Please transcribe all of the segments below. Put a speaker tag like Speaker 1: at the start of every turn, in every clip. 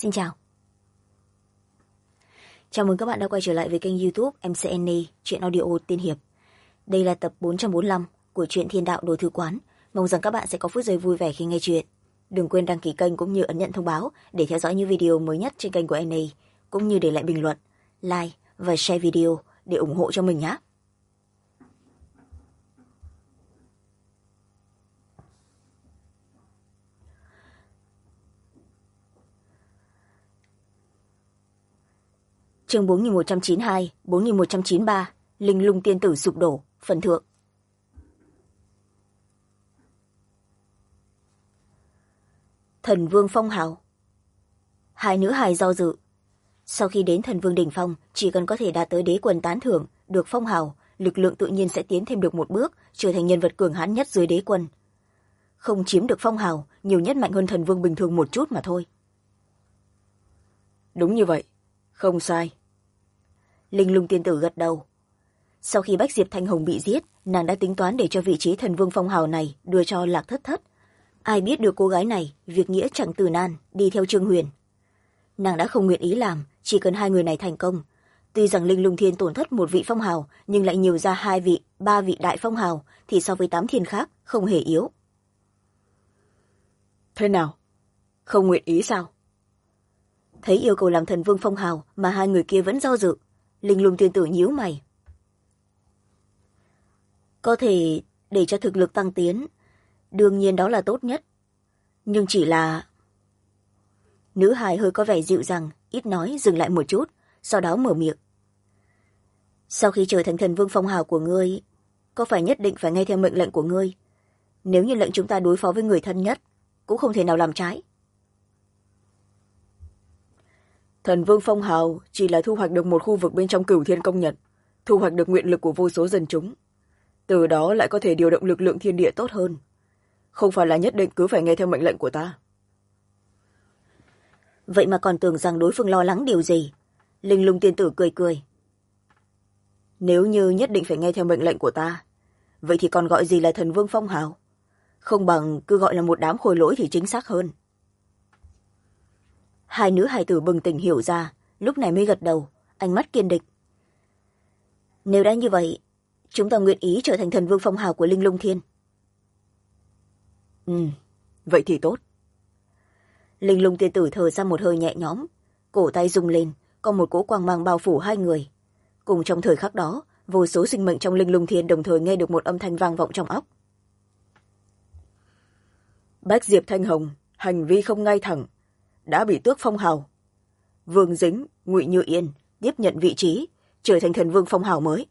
Speaker 1: Xin chào. Chào mừng các bạn đã quay trở lại với kênh YouTube MCN Truyện Audio Tiên Hiệp. Đây là tập 445 của truyện Thiên Đạo Đồ Thư Quán. Mong rằng các bạn sẽ có phút giây vui vẻ khi nghe chuyện. Đừng quên đăng ký kênh cũng như ấn nhận thông báo để theo dõi những video mới nhất trên kênh của NA, cũng như để lại bình luận, like và share video để ủng hộ cho mình nhé. Chương 4192, 4193, Linh Lung Tiên Tử sụp đổ, phần thượng. Thần Vương phong hào. Hai nữ hài do dự. Sau khi đến Thần Vương đỉnh phong, chỉ cần có thể đạt tới đế quân tán thưởng, được phong hào, lực lượng tự nhiên sẽ tiến thêm được một bước, trở thành nhân vật cường hãn nhất dưới đế quân. Không chiếm được phong hào, nhiều nhất mạnh hơn Thần Vương bình thường một chút mà thôi.
Speaker 2: Đúng như vậy, không sai.
Speaker 1: Linh Lung Tiên Tử gật đầu. Sau khi Bách Diệp Thanh Hồng bị giết, nàng đã tính toán để cho vị trí Thần Vương phong hào này đưa cho Lạc Thất Thất. Ai biết được cô gái này việc nghĩa chẳng từ nan, đi theo Trương Huyền. Nàng đã không nguyện ý làm, chỉ cần hai người này thành công. Tuy rằng Linh Lung Thiên tổn thất một vị phong hào, nhưng lại nhiều ra hai vị, ba vị đại phong hào, thì so với 8 thiên khác không hề yếu.
Speaker 2: Thế nào? Không nguyện ý sao?
Speaker 1: Thấy yêu cầu làm Thần Vương phong hào mà hai người kia vẫn do dự, Linh Lung Tiên Tử nhíu mày. Có thể để cho thực lực tăng tiến, đương nhiên đó là tốt nhất. Nhưng chỉ là... Nữ hài hơi có vẻ dịu dàng, ít nói, dừng lại một chút, sau đó mở miệng. Sau khi trở thành Thần Vương phong hào của ngươi, có phải nhất định phải nghe theo mệnh lệnh của ngươi? Nếu như lệnh chúng ta đối phó với người thân nhất, cũng không thể nào làm trái.
Speaker 2: Thần Vương phong hào chỉ là thu hoạch được một khu vực bên trong Cửu Thiên công nhận, thu hoạch được nguyện lực của vô số dân chúng. Từ đó lại có thể điều động lực lượng thiên địa tốt hơn. Không phải là nhất định cứ phải nghe theo mệnh lệnh của ta.
Speaker 1: Vậy mà còn tưởng rằng đối phương lo lắng điều gì. Linh Lung Tiên Tử cười cười.
Speaker 2: Nếu như nhất định phải nghe theo mệnh lệnh của ta, vậy thì còn gọi gì là Thần Vương phong hào? Không bằng cứ gọi là một đám khôi lỗi thì chính xác hơn.
Speaker 1: Hai nữ hài tử bừng tỉnh hiểu ra, lúc này mới gật đầu, ánh mắt kiên định. Nếu đã như vậy, chúng ta nguyện ý trở thành Thần Vương phong hào của Linh Lung Thiên.
Speaker 2: Vậy thì tốt.
Speaker 1: Linh Lung Tiên Tử thở ra một hơi nhẹ nhõm, cổ tay rung lên, có một cỗ quang mang bao phủ hai người. Cùng trong thời khắc đó, vô số sinh mệnh trong Linh Lung Thiên đồng thời nghe được một âm thanh vang vọng trong óc.
Speaker 2: Bách Diệp Thanh Hồng, hành vi không ngay thẳng, đã bị tước phong hào. Vương Dính, Ngụy Như Yên tiếp nhận vị trí, trở thành Thần Vương phong hào mới.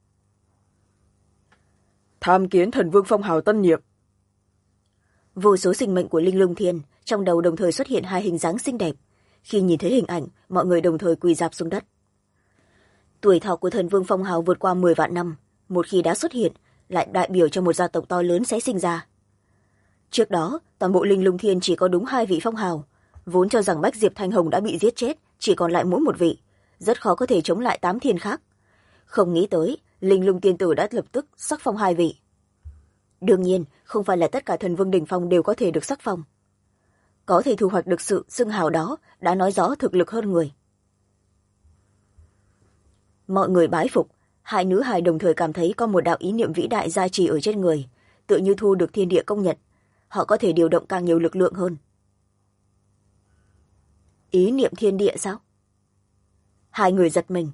Speaker 2: Tham kiến Thần Vương phong hào tân nhiệm.
Speaker 1: Vô số sinh mệnh của Linh Lung Thiên trong đầu đồng thời xuất hiện hai hình dáng xinh đẹp. Khi nhìn thấy hình ảnh, mọi người đồng thời quỳ rạp xuống đất. Tuổi thọ của Thần Vương phong hào vượt qua 10 vạn năm, một khi đã xuất hiện, lại đại biểu cho một gia tộc to lớn sẽ sinh ra. Trước đó, toàn bộ Linh Lung Thiên chỉ có đúng 2 vị phong hào, vốn cho rằng Bách Diệp Thanh Hồng đã bị giết chết, chỉ còn lại mỗi một vị, rất khó có thể chống lại 8 thiên khác. Không nghĩ tới, Linh Lung Tiên Tử đã lập tức sắc phong 2 vị. Đương nhiên, không phải là tất cả Thần Vương đỉnh phong đều có thể được sắc phong. Có thể thu hoạch được sự xưng hào đó đã nói rõ thực lực hơn người. Mọi người bái phục, hai nữ hài đồng thời cảm thấy có một đạo ý niệm vĩ đại gia trì ở trên người, tự như thu được thiên địa công nhận. Họ có thể điều động càng nhiều lực lượng hơn. Ý niệm thiên địa sao? Hai người giật mình.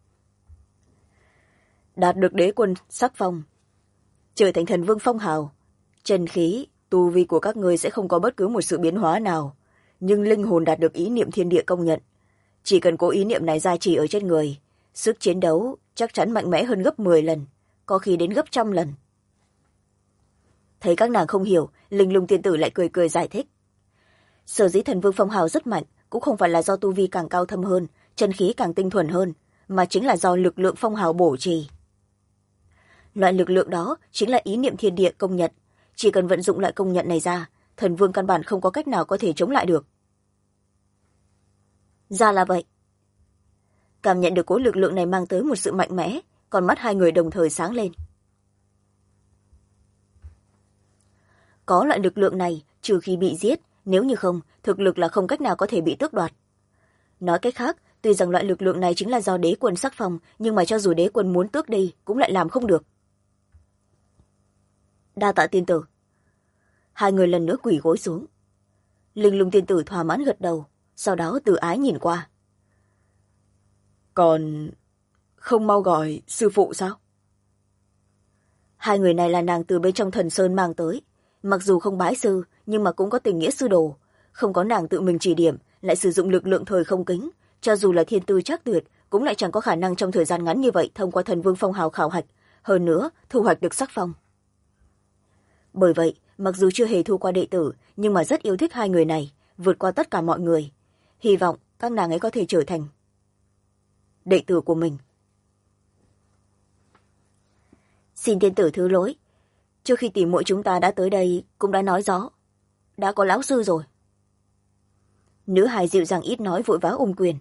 Speaker 2: Đạt được đế quân sắc phong, trở thành Thần Vương phong hào, chân khí, tu vi của các ngươi sẽ không có bất cứ một sự biến hóa nào, nhưng linh hồn đạt được ý niệm thiên địa công nhận. Chỉ cần có ý niệm này gia trì ở trên người, sức chiến đấu chắc chắn mạnh mẽ hơn gấp 10 lần, có khi đến gấp 100 lần. Thấy các nàng không hiểu, Linh Lung Tiên Tử lại cười cười giải thích. Sở dĩ Thần Vương phong hào rất mạnh cũng không phải là do tu vi càng cao thâm hơn, chân khí càng tinh thuần hơn, mà chính là do lực lượng phong hào bổ trì. Loại lực lượng đó chính là ý niệm thiên địa công nhận. Chỉ cần vận dụng loại công nhận này ra, Thần Vương căn bản không có cách nào có thể chống lại được. Ra là vậy. Cảm nhận được cỗ lực lượng này mang tới một sự mạnh mẽ, con mắt hai người đồng thời sáng lên. Có loại lực lượng này, trừ khi bị giết, nếu như không, thực lực là không cách nào có thể bị tước đoạt.
Speaker 1: nói cách khác, tuy rằng loại lực lượng này chính là do đế quân sắc phong, nhưng mà cho dù đế quân muốn tước đi cũng lại làm không được. Đa tạ tiên tử. Hai người lần nữa quỳ gối xuống. Linh lung tiên tử thỏa mãn gật đầu, sau đó từ ái nhìn qua. Còn không mau gọi sư phụ sao? Hai người này là nàng từ bên trong Thần Sơn mang tới, mặc dù không bái sư nhưng mà cũng có tình nghĩa sư đồ, không có nàng tự mình chỉ điểm, lại sử dụng lực lượng thời không kính, cho dù là thiên tư chắc tuyệt cũng lại chẳng có khả năng trong thời gian ngắn như vậy thông qua Thần Vương phong hào khảo hạch, hơn nữa thu hoạch được sắc phong. Bởi vậy, mặc dù chưa hề thu qua đệ tử, nhưng mà rất yêu thích hai người này, vượt qua tất cả mọi người, hy vọng các nàng ấy có thể trở thành đệ tử của mình. Xin tiên tử thứ lỗi, trước khi tỉ muội chúng ta đã tới đây cũng đã nói rõ, đã có lão sư rồi. Nữ hài dịu dàng ít nói vội vã quyền.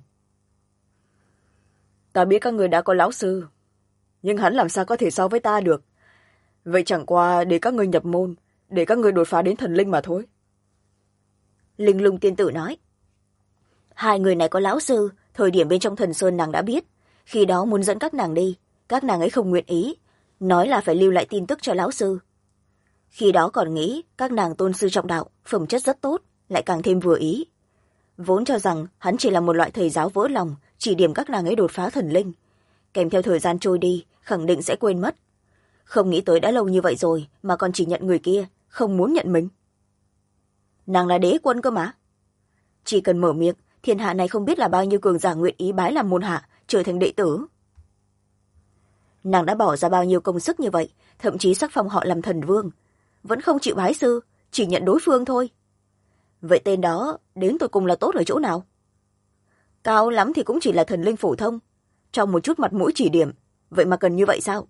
Speaker 1: Ta biết các người đã có lão sư, nhưng hắn làm sao có thể so với ta được. Vậy chẳng qua để các người nhập môn, để các người đột phá đến thần linh mà thôi. Linh lung tiên tử nói. Hai người này có lão sư, thời điểm bên trong Thần Sơn nàng đã biết, khi đó muốn dẫn các nàng đi, các nàng ấy không nguyện ý, nói là phải lưu lại tin tức cho lão sư. Khi đó còn nghĩ các nàng tôn sư trọng đạo, phẩm chất rất tốt, lại càng thêm vừa ý. Vốn cho rằng hắn chỉ là một loại thầy giáo vỡ lòng, chỉ điểm các nàng ấy đột phá thần linh. Kèm theo thời gian trôi đi, khẳng định sẽ quên mất. Không nghĩ tới đã lâu như vậy rồi mà còn chỉ nhận người kia, không muốn nhận mình. Nàng là đế quân cơ mà. Chỉ cần mở miệng, thiên hạ này không biết là bao nhiêu cường giả nguyện ý bái làm môn hạ, trở thành đệ tử. Nàng đã bỏ ra bao nhiêu công sức như vậy, thậm chí sắc phong họ làm thần vương, vẫn không chịu bái sư, chỉ nhận đối phương thôi. Vậy tên đó đến tột cùng là tốt ở chỗ nào? Cao lắm thì cũng chỉ là thần linh phổ thông, trong một chút mặt mũi chỉ điểm, vậy mà cần như vậy sao?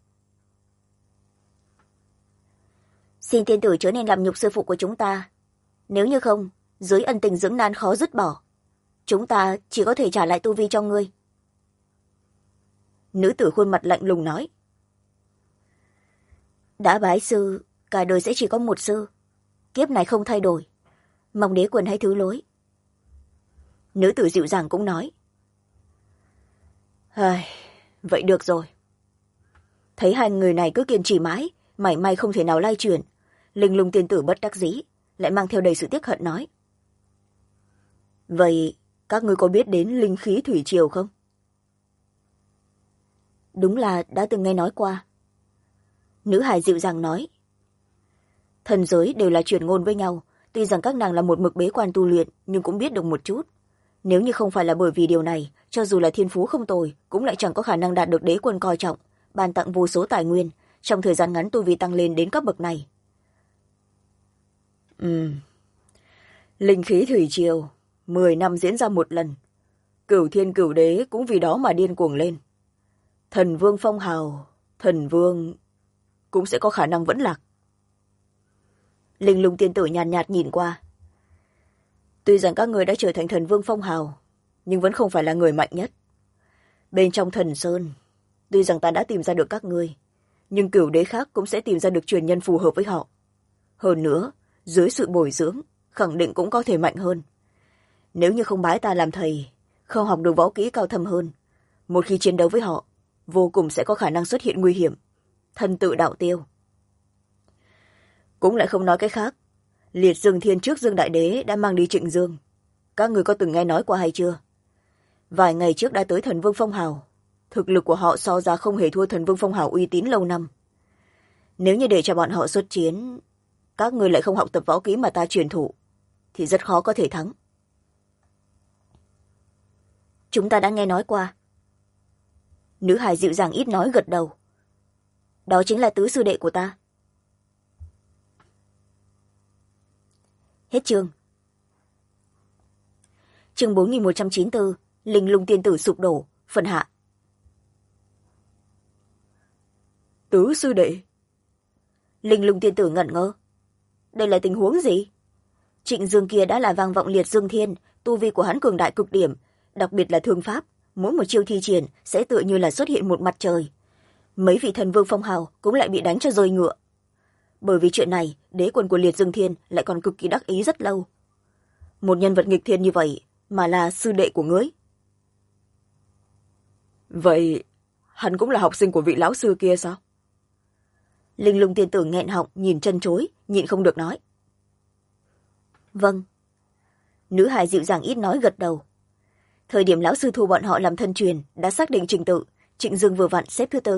Speaker 1: Xin tiên tử chớ nên làm nhục sư phụ của chúng ta. Nếu như không, dưới ân tình dưỡng nan khó dứt bỏ. Chúng ta chỉ có thể trả lại tu vi cho ngươi. Nữ tử khuôn mặt lạnh lùng nói. Đã bái sư, cả đời sẽ chỉ có một sư. Kiếp này không thay đổi. Mong đế quân hãy thứ lỗi. Nữ tử dịu dàng cũng nói. Vậy được rồi. Thấy hai người này cứ kiên trì mãi, mảy may không thể nào lay chuyển. Linh lung tiên tử bất đắc dĩ, lại mang theo đầy sự tiếc hận nói. Vậy các ngươi có biết đến linh khí thủy triều không? Đúng là đã từng nghe nói qua. Nữ hài dịu dàng nói. Thần giới đều là truyền ngôn với nhau, tuy rằng các nàng là một mực bế quan tu luyện, nhưng cũng biết được một chút. Nếu như không phải là bởi vì điều này, cho dù là thiên phú không tồi, cũng lại chẳng có khả năng đạt được đế quân coi trọng, ban tặng vô số tài nguyên, trong thời gian ngắn tu vi tăng lên đến cấp bậc này. Linh khí thủy triều, 10 năm diễn ra một lần. Cửu thiên cửu đế cũng vì đó mà điên cuồng lên. Thần vương phong hào, thần vương cũng sẽ có khả năng vẫn lạc. Linh lung tiên tử nhàn nhạt nhìn qua. Tuy rằng các người đã trở thành thần vương phong hào, nhưng vẫn không phải là người mạnh nhất. Bên trong Thần Sơn, tuy rằng ta đã tìm ra được các ngươi, nhưng cửu đế khác cũng sẽ tìm ra được truyền nhân phù hợp với họ. Hơn nữa, dưới sự bồi dưỡng, khẳng định cũng có thể mạnh hơn. Nếu như không bái ta làm thầy, không học được võ kỹ cao thâm hơn, một khi chiến đấu với họ, vô cùng sẽ có khả năng xuất hiện nguy hiểm, thân tự đạo tiêu. Cũng lại không nói cái khác, Liệt Dương Thiên trước Dương Đại Đế đã mang đi Trịnh Dương. Các người có từng nghe nói qua hay chưa? Vài ngày trước đã tới thần vương phong hào, thực lực của họ so ra không hề thua thần vương phong hào uy tín lâu năm. Nếu như để cho bọn họ xuất chiến, các người lại không học tập võ kỹ mà ta truyền thụ, thì rất khó có thể thắng. Chúng ta đã nghe nói qua. Nữ hài dịu dàng ít nói gật đầu. Đó chính là tứ sư đệ của ta. Hết chương. Chương 4194, Linh lung tiên tử sụp đổ, phần hạ. Tứ sư đệ. Linh lung tiên tử ngẩn ngơ. Đây là tình huống gì? Trịnh Dương kia đã là vang vọng Liệt Dương Thiên, tu vi của hắn cường đại cực điểm, đặc biệt là thương pháp, mỗi một chiêu thi triển sẽ tựa như là xuất hiện một mặt trời. Mấy vị thần vương phong hào cũng lại bị đánh cho rơi ngựa. Bởi vì chuyện này, đế quân của Liệt Dương Thiên lại còn cực kỳ đắc ý rất lâu. Một nhân vật nghịch thiên như vậy mà là sư đệ của ngươi,
Speaker 2: Vậy hắn cũng là học sinh của vị lão sư kia sao?
Speaker 1: Linh lung tiên tử nghẹn họng nhìn chân chối, nhịn không được nói. Vâng. Nữ hài dịu dàng ít nói gật đầu. Thời điểm lão sư thu bọn họ làm thân truyền đã xác định trình tự, Trịnh Dương vừa vặn xếp thứ 4.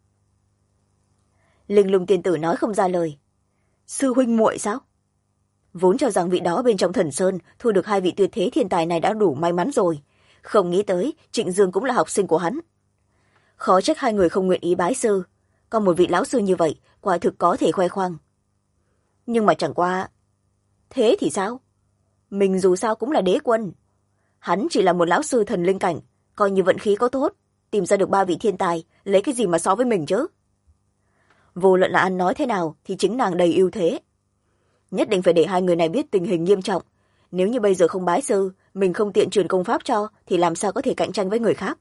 Speaker 1: Linh lung tiên tử nói không ra lời. Sư huynh muội sao? Vốn cho rằng vị đó bên trong Thần Sơn thu được 2 vị tuyệt thế thiên tài này đã đủ may mắn rồi, không nghĩ tới Trịnh Dương cũng là học sinh của hắn. Khó trách 2 người không nguyện ý bái sư, còn một vị lão sư như vậy quả thực có thể khoe khoang. Nhưng mà chẳng qua thế thì sao? Mình dù sao cũng là đế quân, hắn chỉ là một lão sư thần linh cảnh, coi như vận khí có tốt tìm ra được 3 vị thiên tài, lấy cái gì mà so với mình chứ? Vô luận là ăn nói thế nào thì chính nàng đầy ưu thế, nhất định phải để 2 người này biết tình hình nghiêm trọng. Nếu như bây giờ không bái sư, mình không tiện truyền công pháp cho, thì làm sao có thể cạnh tranh với người khác?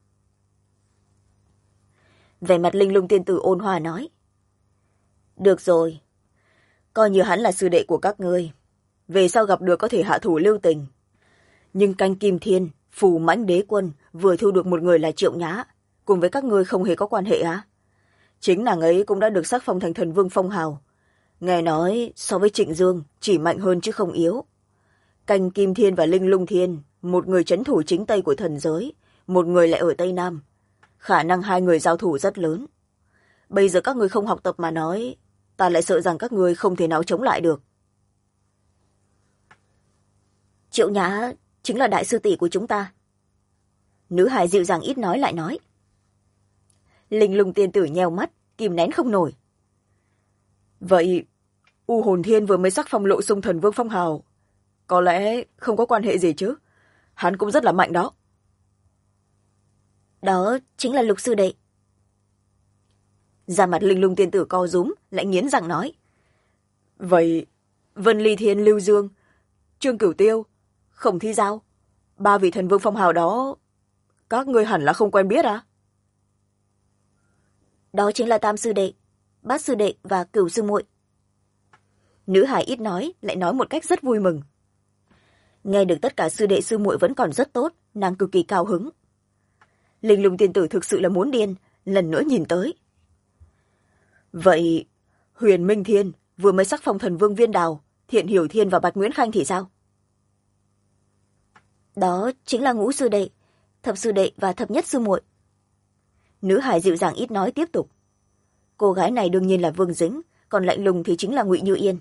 Speaker 1: Vẻ mặt Linh lung tiên tử ôn hòa nói. Được rồi, coi như hắn là sư đệ của các ngươi, về sau gặp được có thể hạ thủ lưu tình. Nhưng canh kim thiên, phù mãnh đế quân vừa thu được một người là Triệu Nhã, cùng với các ngươi không hề có quan hệ á? Chính nàng ấy cũng đã được sắc phong thành thần vương phong hào. Nghe nói so với Trịnh Dương chỉ mạnh hơn chứ không yếu. Canh kim thiên và Linh lung thiên, một người trấn thủ chính tây của thần giới, một người lại ở tây nam. Khả năng 2 người giao thủ rất lớn. Bây giờ các ngươi không học tập mà nói, ta lại sợ rằng các ngươi không thể nào chống lại được. Triệu Nhã chính là đại sư tỷ của chúng ta. Nữ hài dịu dàng ít nói lại nói. Linh lung tiên tử nheo mắt, kìm nén không nổi. Vậy U Hồn Thiên vừa mới sắc phong Lộ Xung thần vương phong hào, có lẽ không có quan hệ gì chứ? Hắn cũng rất là mạnh đó. Đó chính là Lục sư đệ. Da mặt Linh lung tiên tử co rúm, lại nghiến răng nói. Vậy Vân Ly Thiên, Lưu Dương, Trương Cửu Tiêu, Khổng Thi Giao, 3 vị thần vương phong hào đó, các ngươi hẳn là không quen biết à? Đó chính là Tam sư đệ, Bát sư đệ và Cửu sư muội. Nữ hải ít nói, lại nói một cách rất vui mừng. Nghe được tất cả sư đệ sư muội vẫn còn rất tốt, nàng cực kỳ cao hứng. Linh lung tiên tử thực sự là muốn điên, lần nữa nhìn tới. Vậy Huyền Minh Thiên vừa mới sắc phong thần vương Viên Đào, Thiện Hiểu Thiên và Bạch Nguyễn Khanh thì sao? Đó chính là Ngũ sư đệ, Thập sư đệ và Thập nhất sư muội. Nữ hải dịu dàng ít nói tiếp tục. Cô gái này đương nhiên là Vương Dĩnh, còn lạnh lùng thì chính là Ngụy Như Yên.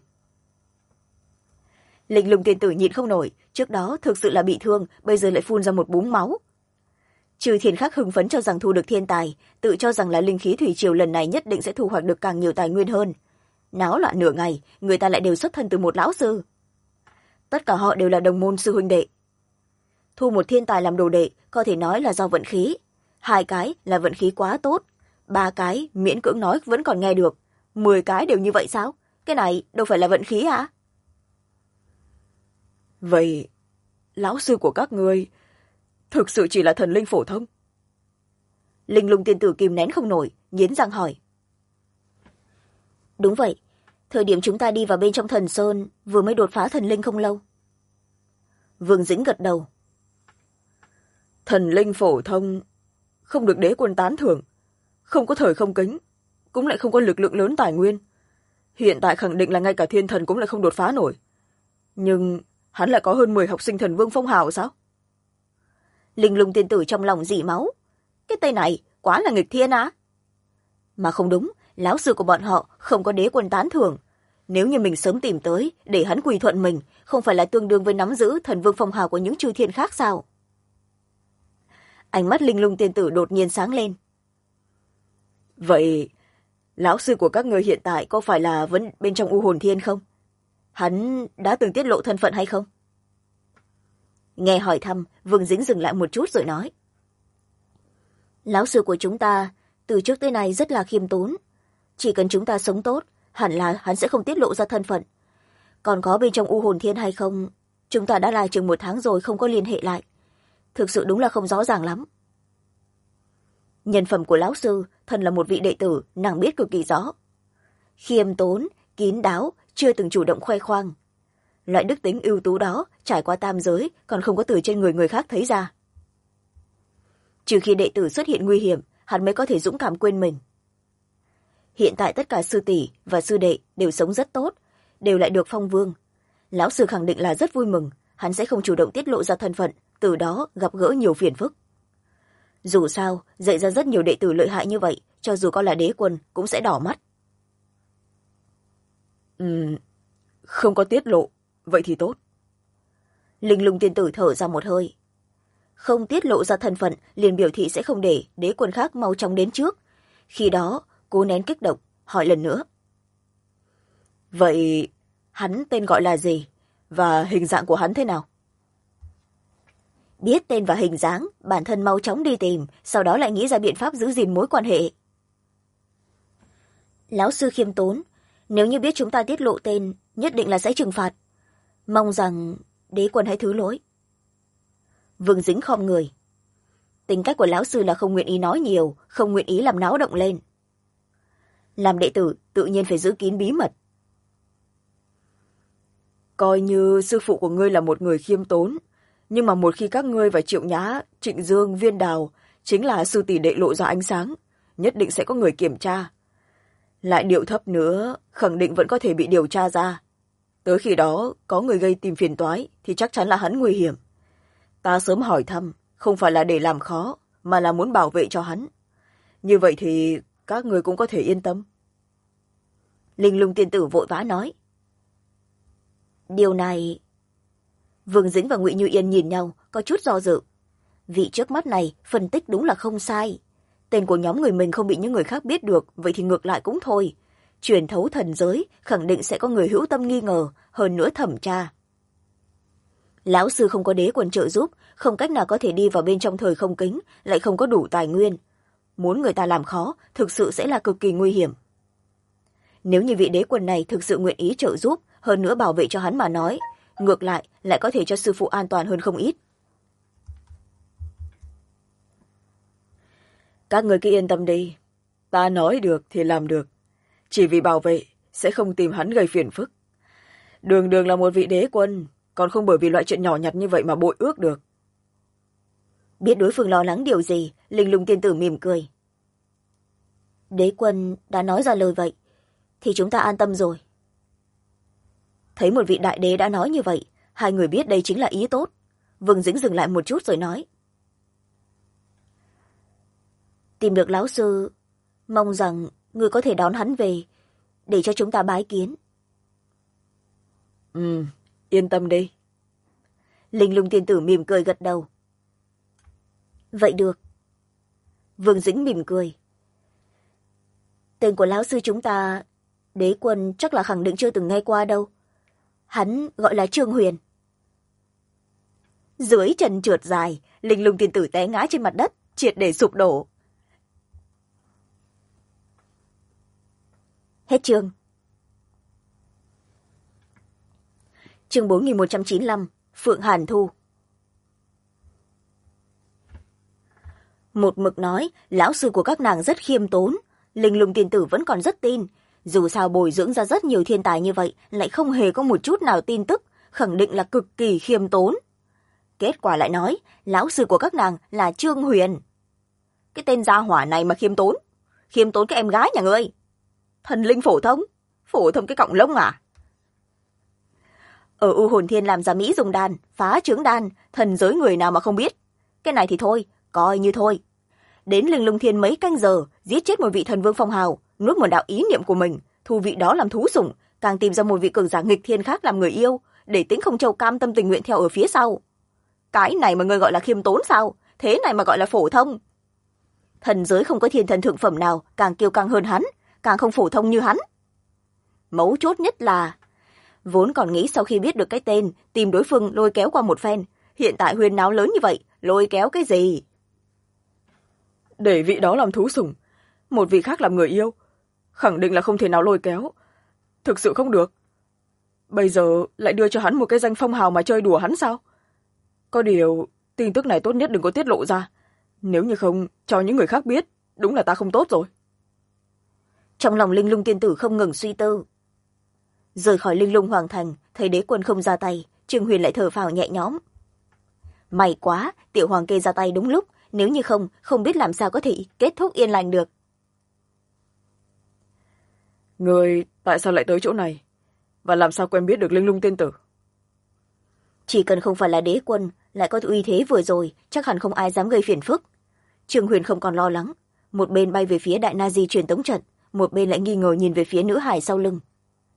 Speaker 1: Linh lung tiên tử nhịn không nổi, trước đó thực sự là bị thương, bây giờ lại phun ra một búng máu. Trừ Thiên Khắc hưng phấn cho rằng thu được thiên tài, tự cho rằng là linh khí thủy triều lần này nhất định sẽ thu hoạch được càng nhiều tài nguyên hơn. Náo loạn nửa ngày, người ta lại đều xuất thân từ một lão sư. Tất cả họ đều là đồng môn sư huynh đệ. Thu một thiên tài làm đồ đệ có thể nói là do vận khí. 2 cái là vận khí quá tốt, 3 cái miễn cưỡng nói vẫn còn nghe được, 10 cái đều như vậy sao? Cái này đâu phải là vận khí hả? Vậy lão sư của các ngươi thực sự chỉ là thần linh phổ thông? Linh lung tiên tử kìm nén không nổi, nghiến răng hỏi. Đúng vậy, thời điểm chúng ta đi vào bên trong Thần Sơn vừa mới đột phá thần linh không lâu. Vương Dĩnh gật đầu. Thần linh phổ thông, không được đế quân tán thưởng, không có thời không kính, cũng lại không có lực lượng lớn tài nguyên. Hiện tại khẳng định là ngay cả thiên thần cũng lại không đột phá nổi. Nhưng hắn lại có hơn 10 học sinh thần vương phong hào sao? Linh lung tiên tử trong lòng dỉ máu. Cái tên này quá là nghịch thiên á. Mà không đúng, lão sư của bọn họ không có đế quân tán thưởng. Nếu như mình sớm tìm tới để hắn quỳ thuận mình, không phải là tương đương với nắm giữ thần vương phong hào của những chư thiên khác sao? Ánh mắt linh lung tiên tử đột nhiên sáng lên. Vậy lão sư của các người hiện tại có phải là vẫn bên trong U Hồn Thiên không? Hắn đã từng tiết lộ thân phận hay không? Nghe hỏi thăm, Vương Dĩnh dừng lại một chút rồi nói. Lão sư của chúng ta từ trước tới nay rất là khiêm tốn. Chỉ cần chúng ta sống tốt, hẳn là hắn sẽ không tiết lộ ra thân phận. Còn có bên trong U Hồn Thiên hay không, chúng ta đã là chừng 1 tháng rồi không có liên hệ lại. Thực sự đúng là không rõ ràng lắm. Nhân phẩm của lão sư thân là một vị đệ tử, nàng biết cực kỳ rõ. Khiêm tốn, kín đáo, chưa từng chủ động khoe khoang. Loại đức tính ưu tú đó trải qua tam giới còn không có từ trên người người khác thấy ra. trừ khi đệ tử xuất hiện nguy hiểm hắn mới có thể dũng cảm quên mình. Hiện tại tất cả sư tỷ và sư đệ đều sống rất tốt, đều lại được phong vương. Lão sư khẳng định là rất vui mừng, hắn sẽ không chủ động tiết lộ ra thân phận, từ đó gặp gỡ nhiều phiền phức. Dù sao dạy ra rất nhiều đệ tử lợi hại như vậy, cho dù có là đế quân cũng sẽ đỏ mắt.
Speaker 2: Không có tiết lộ vậy thì tốt.
Speaker 1: Linh lung tiên tử thở ra một hơi. Không tiết lộ ra thân phận liền biểu thị sẽ không để đế quân khác mau chóng đến trước. Khi đó cố nén kích động hỏi lần nữa.
Speaker 2: Vậy hắn tên gọi là gì và hình dạng của hắn thế nào?
Speaker 1: Biết tên và hình dáng bản thân mau chóng đi tìm, sau đó lại nghĩ ra biện pháp giữ gìn mối quan hệ. Lão sư khiêm tốn, nếu như biết chúng ta tiết lộ tên nhất định là sẽ trừng phạt, mong rằng đế quân hãy thứ lỗi. Vương Dính khom người. Tính cách của lão sư là không nguyện ý nói nhiều, không nguyện ý làm náo động lên. Làm đệ tử tự nhiên phải giữ kín bí mật.
Speaker 2: Coi như sư phụ của ngươi là một người khiêm tốn, nhưng mà một khi các ngươi và Triệu Nhã, Trịnh Dương, Viên Đào chính là sư tỷ đệ lộ ra ánh sáng, nhất định sẽ có người kiểm tra. Lại điệu thấp nữa, khẳng định vẫn có thể bị điều tra ra. Tới khi đó có người gây tìm phiền toái thì chắc chắn là hắn nguy hiểm. Ta sớm hỏi thăm, không phải là để làm khó, mà là muốn bảo vệ cho hắn. Như vậy thì các người cũng có thể yên tâm.
Speaker 1: Linh lung tiên tử vội vã nói. Điều này... Vương Dính và Ngụy Như Yên nhìn nhau, có chút do dự. Vị trước mắt này phân tích đúng là không sai. Tên của nhóm người mình không bị những người khác biết được, vậy thì ngược lại cũng thôi. Truyền thấu thần giới, khẳng định sẽ có người hữu tâm nghi ngờ, hơn nữa thẩm tra. Lão sư không có đế quân trợ giúp, không cách nào có thể đi vào bên trong thời không kính, lại không có đủ tài nguyên. Muốn người ta làm khó, thực sự sẽ là cực kỳ nguy hiểm. Nếu như vị đế quân này thực sự nguyện ý trợ giúp, hơn nữa bảo vệ cho hắn mà nói, ngược lại có thể cho sư phụ an toàn hơn không ít.
Speaker 2: Các người cứ yên tâm đi, ta nói được thì làm được. Chỉ vì bảo vệ, sẽ không tìm hắn gây phiền phức. Đường đường là một vị đế quân, còn không bởi vì loại chuyện nhỏ nhặt như vậy mà bội ước được.
Speaker 1: Biết đối phương lo lắng điều gì, Linh lung tiên tử mỉm cười. Đế quân đã nói ra lời vậy, thì chúng ta an tâm rồi. Thấy một vị đại đế đã nói như vậy, hai người biết đây chính là ý tốt. Vương Dĩnh dừng lại một chút rồi nói. Tìm được lão sư, mong rằng người có thể đón hắn về, để cho chúng ta bái kiến.
Speaker 2: Yên tâm đi.
Speaker 1: Linh lung tiên tử mỉm cười gật đầu. Vậy được. Vương Dĩnh mỉm cười. Tên của lão sư chúng ta, đế quân chắc là khẳng định chưa từng nghe qua đâu. Hắn gọi là Trương Huyền. Dưới chân trượt dài, Linh lung tiên tử té ngã trên mặt đất, triệt để sụp đổ. Hết chương. Chương 4195, Phượng Hàn Thu. Một mực nói, lão sư của các nàng rất khiêm tốn. Linh lung tiên tử vẫn còn rất tin. Dù sao bồi dưỡng ra rất nhiều thiên tài như vậy, lại không hề có một chút nào tin tức, khẳng định là cực kỳ khiêm tốn. Kết quả lại nói, lão sư của các nàng là Trương Huyền. Cái tên gia hỏa này mà khiêm tốn cái em gái nhà ngươi. Thần linh phổ thông cái cọng lông à? Ở U Hồn Thiên làm ra Mỹ dùng đan, phá trướng đan, thần giới người nào mà không biết. Cái này thì thôi, coi như thôi. Đến Linh Lung Thiên mấy canh giờ, giết chết một vị thần vương phong hào, nuốt một đạo ý niệm của mình, thu vị đó làm thú sủng, càng tìm ra một vị cường giả nghịch thiên khác làm người yêu, để Tĩnh Không Châu cam tâm tình nguyện theo ở phía sau. Cái này mà ngươi gọi là khiêm tốn sao? Thế này mà gọi là phổ thông? Thần giới không có thiên thần thượng phẩm nào càng kiêu căng hơn hắn, càng không phổ thông như hắn. Mấu chốt nhất là, vốn còn nghĩ sau khi biết được cái tên, tìm đối phương lôi kéo qua một phen, hiện tại huyên náo lớn như vậy, lôi kéo cái gì?
Speaker 2: Để vị đó làm thú sủng, một vị khác làm người yêu, khẳng định là không thể nào lôi kéo. Thực sự không được. Bây giờ lại đưa cho hắn một cái danh phong hào mà chơi đùa hắn sao? Có điều, tin tức này tốt nhất đừng có tiết lộ ra. Nếu như không, cho những người khác biết, đúng là ta không tốt rồi.
Speaker 1: Trong lòng Linh Lung tiên tử không ngừng suy tư. Rời khỏi Linh Lung Hoàng Thành, thấy đế quân không ra tay, Trương Huyền lại thở phào nhẹ nhõm. May quá, tiểu hoàng kê ra tay đúng lúc, nếu như không, không biết làm sao có thể kết thúc yên lành được.
Speaker 2: Người tại sao lại tới chỗ này, và làm sao quen biết được Linh Lung tiên tử?
Speaker 1: Chỉ cần không phải là đế quân, lại có uy thế vừa rồi, chắc hẳn không ai dám gây phiền phức. Trương Huyền không còn lo lắng, một bên bay về phía đại na di truyền tống trận, một bên lại nghi ngờ nhìn về phía nữ hải sau lưng.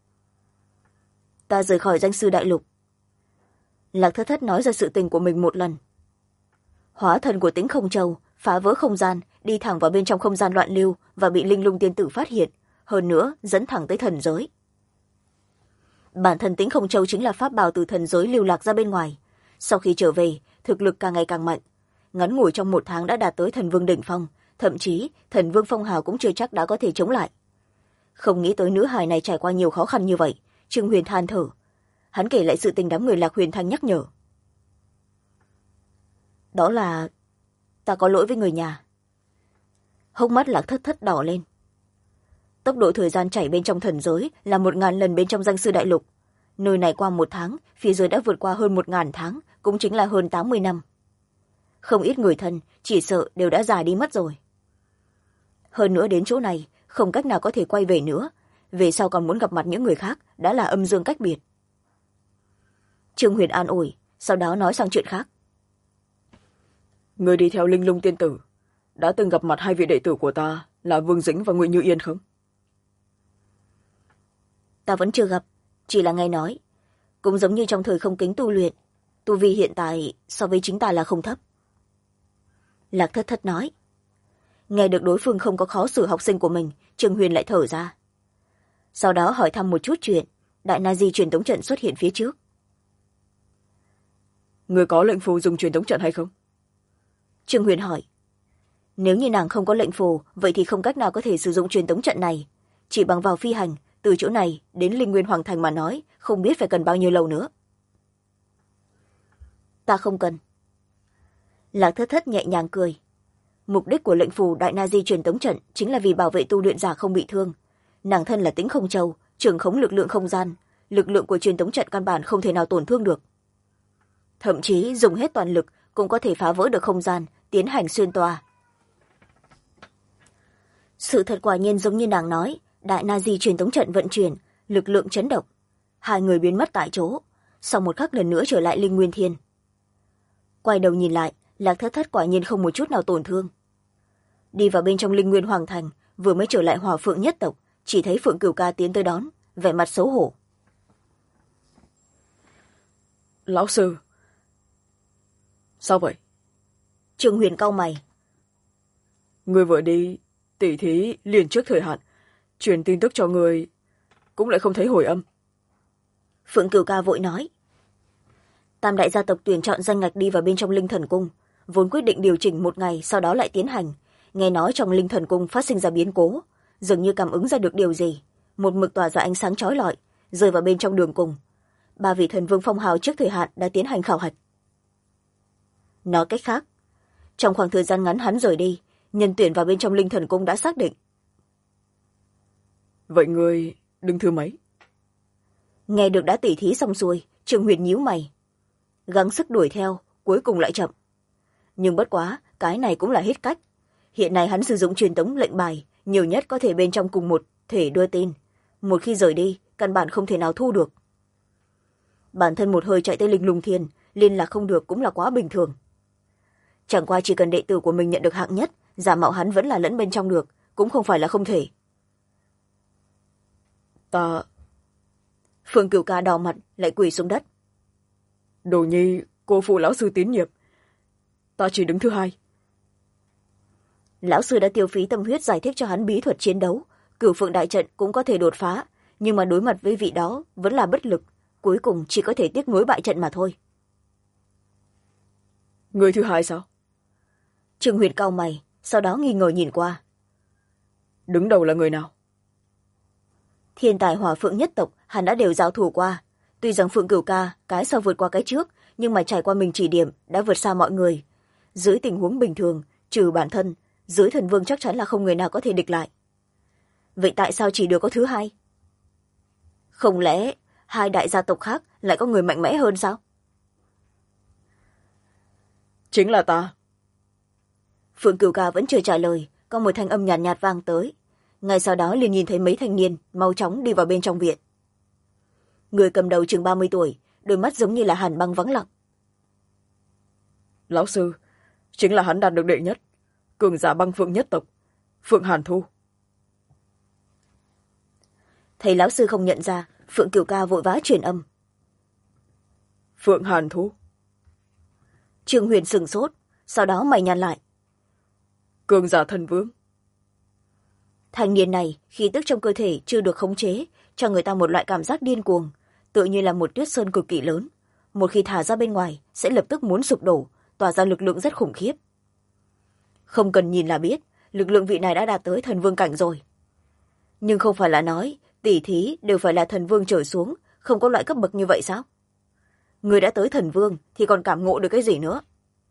Speaker 1: Ta rời khỏi danh sư đại lục. Lạc Thất Thất nói ra sự tình của mình một lần. Hóa thân của Tĩnh Không Châu phá vỡ không gian, đi thẳng vào bên trong không gian loạn lưu và bị Linh Lung tiên tử phát hiện, hơn nữa dẫn thẳng tới thần giới. Bản thân Tĩnh Không Châu chính là pháp bào từ thần giới lưu lạc ra bên ngoài. Sau khi trở về, thực lực càng ngày càng mạnh, ngắn ngủi trong 1 tháng đã đạt tới thần vương đỉnh phong, thậm chí thần vương phong hào cũng chưa chắc đã có thể chống lại. Không nghĩ tới nữ hài này trải qua nhiều khó khăn như vậy. Trương Huyền than thở. Hắn kể lại sự tình đám người Lạc Huyền Thanh nhắc nhở. Đó là ta có lỗi với người nhà. Hốc mắt Lạc Thất Thất đỏ lên. Tốc độ thời gian chảy bên trong thần giới là 1000 lần bên trong danh sư đại lục. Nơi này qua 1 tháng, phía dưới đã vượt qua hơn 1000 tháng, cũng chính là hơn 80 năm. Không ít người thân chỉ sợ đều đã già đi mất rồi. Hơn nữa đến chỗ này không cách nào có thể quay về nữa, về sau còn muốn gặp mặt những người khác đã là âm dương cách biệt. Trương Huyền an ủi, sau đó nói sang chuyện khác.
Speaker 2: Người đi theo Linh Lung tiên tử đã từng gặp mặt 2 vị đệ tử của ta là Vương Dĩnh và Ngụy Như Yên không?
Speaker 1: Ta vẫn chưa gặp, chỉ là nghe nói. Cũng giống như trong thời không kính tu luyện, tu vi hiện tại so với chính ta là không thấp. Lạc Thất Thất nói. Nghe được đối phương không có khó xử học sinh của mình, Trương Huyền lại thở ra. Sau đó hỏi thăm một chút chuyện, đại na di truyền tống trận xuất hiện phía trước.
Speaker 2: Người có lệnh phù dùng truyền tống trận hay không?
Speaker 1: Trương Huyền hỏi. Nếu như nàng không có lệnh phù, vậy thì không cách nào có thể sử dụng truyền tống trận này. Chỉ bằng vào phi hành, từ chỗ này đến Linh Nguyên Hoàng Thành mà nói, không biết phải cần bao nhiêu lâu nữa. Ta không cần. Lạc Thất Thất nhẹ nhàng cười. Mục đích của lệnh phù đại na di truyền tống trận chính là vì bảo vệ tu luyện giả không bị thương. Nàng thân là Tĩnh Không Châu, trưởng khống lực lượng không gian, lực lượng của truyền tống trận căn bản không thể nào tổn thương được. Thậm chí dùng hết toàn lực cũng có thể phá vỡ được không gian, tiến hành xuyên toa. Sự thật quả nhiên giống như nàng nói, đại na di truyền tống trận vận chuyển, lực lượng chấn động. 2 người biến mất tại chỗ, sau một khắc lần nữa trở lại Linh Nguyên Thiên. Quay đầu nhìn lại, Lạc Thất Thất quả nhiên không một chút nào tổn thương. Đi vào bên trong Linh Nguyên Hoàng Thành, vừa mới trở lại Hỏa Phượng nhất tộc, chỉ thấy Phượng Cửu Ca tiến tới đón, vẻ mặt xấu hổ.
Speaker 2: Lão sư. Sao vậy?
Speaker 1: Trương Huyền cau mày.
Speaker 2: Người vừa đi tỉ thí liền trước thời hạn, truyền tin tức cho người cũng lại không thấy hồi âm.
Speaker 1: Phượng Cửu Ca vội nói. Tam đại gia tộc tuyển chọn danh ngạch đi vào bên trong Linh Thần Cung, vốn quyết định điều chỉnh 1 ngày sau đó lại tiến hành. Nghe nói trong Linh Thần Cung phát sinh ra biến cố, dường như cảm ứng ra được điều gì, một mực tỏa ra ánh sáng chói lọi, rơi vào bên trong đường cùng. 3 vị thần vương phong hào trước thời hạn đã tiến hành khảo hạch. Nói cách khác, trong khoảng thời gian ngắn hắn rời đi, nhân tuyển vào bên trong Linh Thần Cung đã xác định.
Speaker 2: Vậy người đứng thứ mấy?
Speaker 1: Nghe được đã tỉ thí xong xuôi, Trương Huyền nhíu mày. Gắng sức đuổi theo, cuối cùng lại chậm. Nhưng bất quá, cái này cũng là hết cách. Hiện nay hắn sử dụng truyền tống lệnh bài, nhiều nhất có thể bên trong cùng một thể đưa tin. Một khi rời đi, căn bản không thể nào thu được. Bản thân một hơi chạy tới Linh Lung Thiên, liên lạc không được cũng là quá bình thường. Chẳng qua chỉ cần đệ tử của mình nhận được hạng nhất, giả mạo hắn vẫn là lẫn bên trong được, cũng không phải là không thể.
Speaker 2: Ta...
Speaker 1: Phương Cửu Ca đỏ mặt, lại quỳ xuống đất.
Speaker 2: Đồ nhi, cô phụ lão sư tín nhiệm. Ta chỉ đứng thứ 2.
Speaker 1: Lão sư đã tiêu phí tâm huyết giải thích cho hắn bí thuật chiến đấu, Cửu Phượng đại trận cũng có thể đột phá, nhưng mà đối mặt với vị đó vẫn là bất lực, cuối cùng chỉ có thể tiếc nuối bại trận mà thôi.
Speaker 2: Người thứ 2 sao?
Speaker 1: Trương Huyền cau mày, sau đó nghi ngờ nhìn qua.
Speaker 2: Đứng đầu là người nào?
Speaker 1: Thiên tài Hỏa Phượng nhất tộc hắn đã đều giao thủ qua. Tuy rằng Phượng Cửu Ca cái sau vượt qua cái trước, nhưng mà trải qua mình chỉ điểm đã vượt xa mọi người. Dưới tình huống bình thường, trừ bản thân, dưới thần vương chắc chắn là không người nào có thể địch lại. Vậy tại sao chỉ được có thứ 2? Không lẽ 2 đại gia tộc khác lại có người mạnh mẽ hơn sao?
Speaker 2: Chính là ta.
Speaker 1: Phượng Cửu Ca vẫn chưa trả lời, có một thanh âm nhàn nhạt vang tới. Ngay sau đó liền nhìn thấy mấy thanh niên mau chóng đi vào bên trong viện. Người cầm đầu chừng 30 tuổi, đôi mắt giống như là hàn băng vắng lặng.
Speaker 2: Lão sư, chính là hắn đạt được đệ nhất, cường giả băng phượng nhất tộc, Phượng Hàn Thu.
Speaker 1: Thấy lão sư không nhận ra, Phượng Cửu Ca vội vã truyền âm.
Speaker 2: Phượng Hàn Thu.
Speaker 1: Trương Huyền sửng sốt, sau đó mày nhăn lại.
Speaker 2: Cường giả thần vương.
Speaker 1: Thanh niên này khí tức trong cơ thể chưa được khống chế, cho người ta một loại cảm giác điên cuồng, tựa như là một tuyết sơn cực kỳ lớn. Một khi thả ra bên ngoài sẽ lập tức muốn sụp đổ, tỏa ra lực lượng rất khủng khiếp. Không cần nhìn là biết, lực lượng vị này đã đạt tới thần vương cảnh rồi. Nhưng không phải là nói tỷ thí đều phải là thần vương trở xuống, không có loại cấp bậc như vậy sao? Người đã tới thần vương thì còn cảm ngộ được cái gì nữa?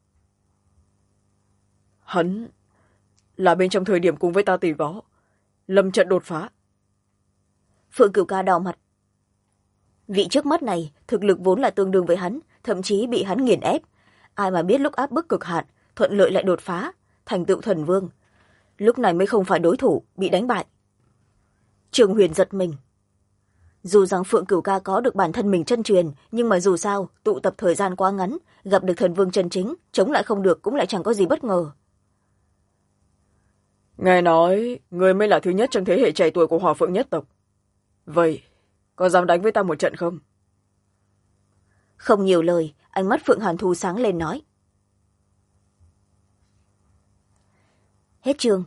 Speaker 2: Hắn là bên trong thời điểm cùng với ta tỷ võ, lâm trận đột phá.
Speaker 1: Phượng Cửu Ca đỏ mặt. Vị trước mắt này thực lực vốn là tương đương với hắn, thậm chí bị hắn nghiền ép. Ai mà biết lúc áp bức cực hạn, thuận lợi lại đột phá, thành tựu thần vương. Lúc này mới không phải đối thủ, bị đánh bại. Trương Huyền giật mình. Dù rằng Phượng Cửu Ca có được bản thân mình chân truyền, nhưng mà dù sao, tụ tập thời gian quá ngắn, gặp được thần vương chân chính, chống lại không được cũng lại chẳng có gì bất ngờ.
Speaker 2: Nghe nói, người mới là thứ nhất trong thế hệ trẻ tuổi của Hỏa Phượng nhất tộc. Vậy, có dám đánh với ta một trận không?
Speaker 1: Không nhiều lời, ánh mắt Phượng Hàn Thu sáng lên nói. Hết chương.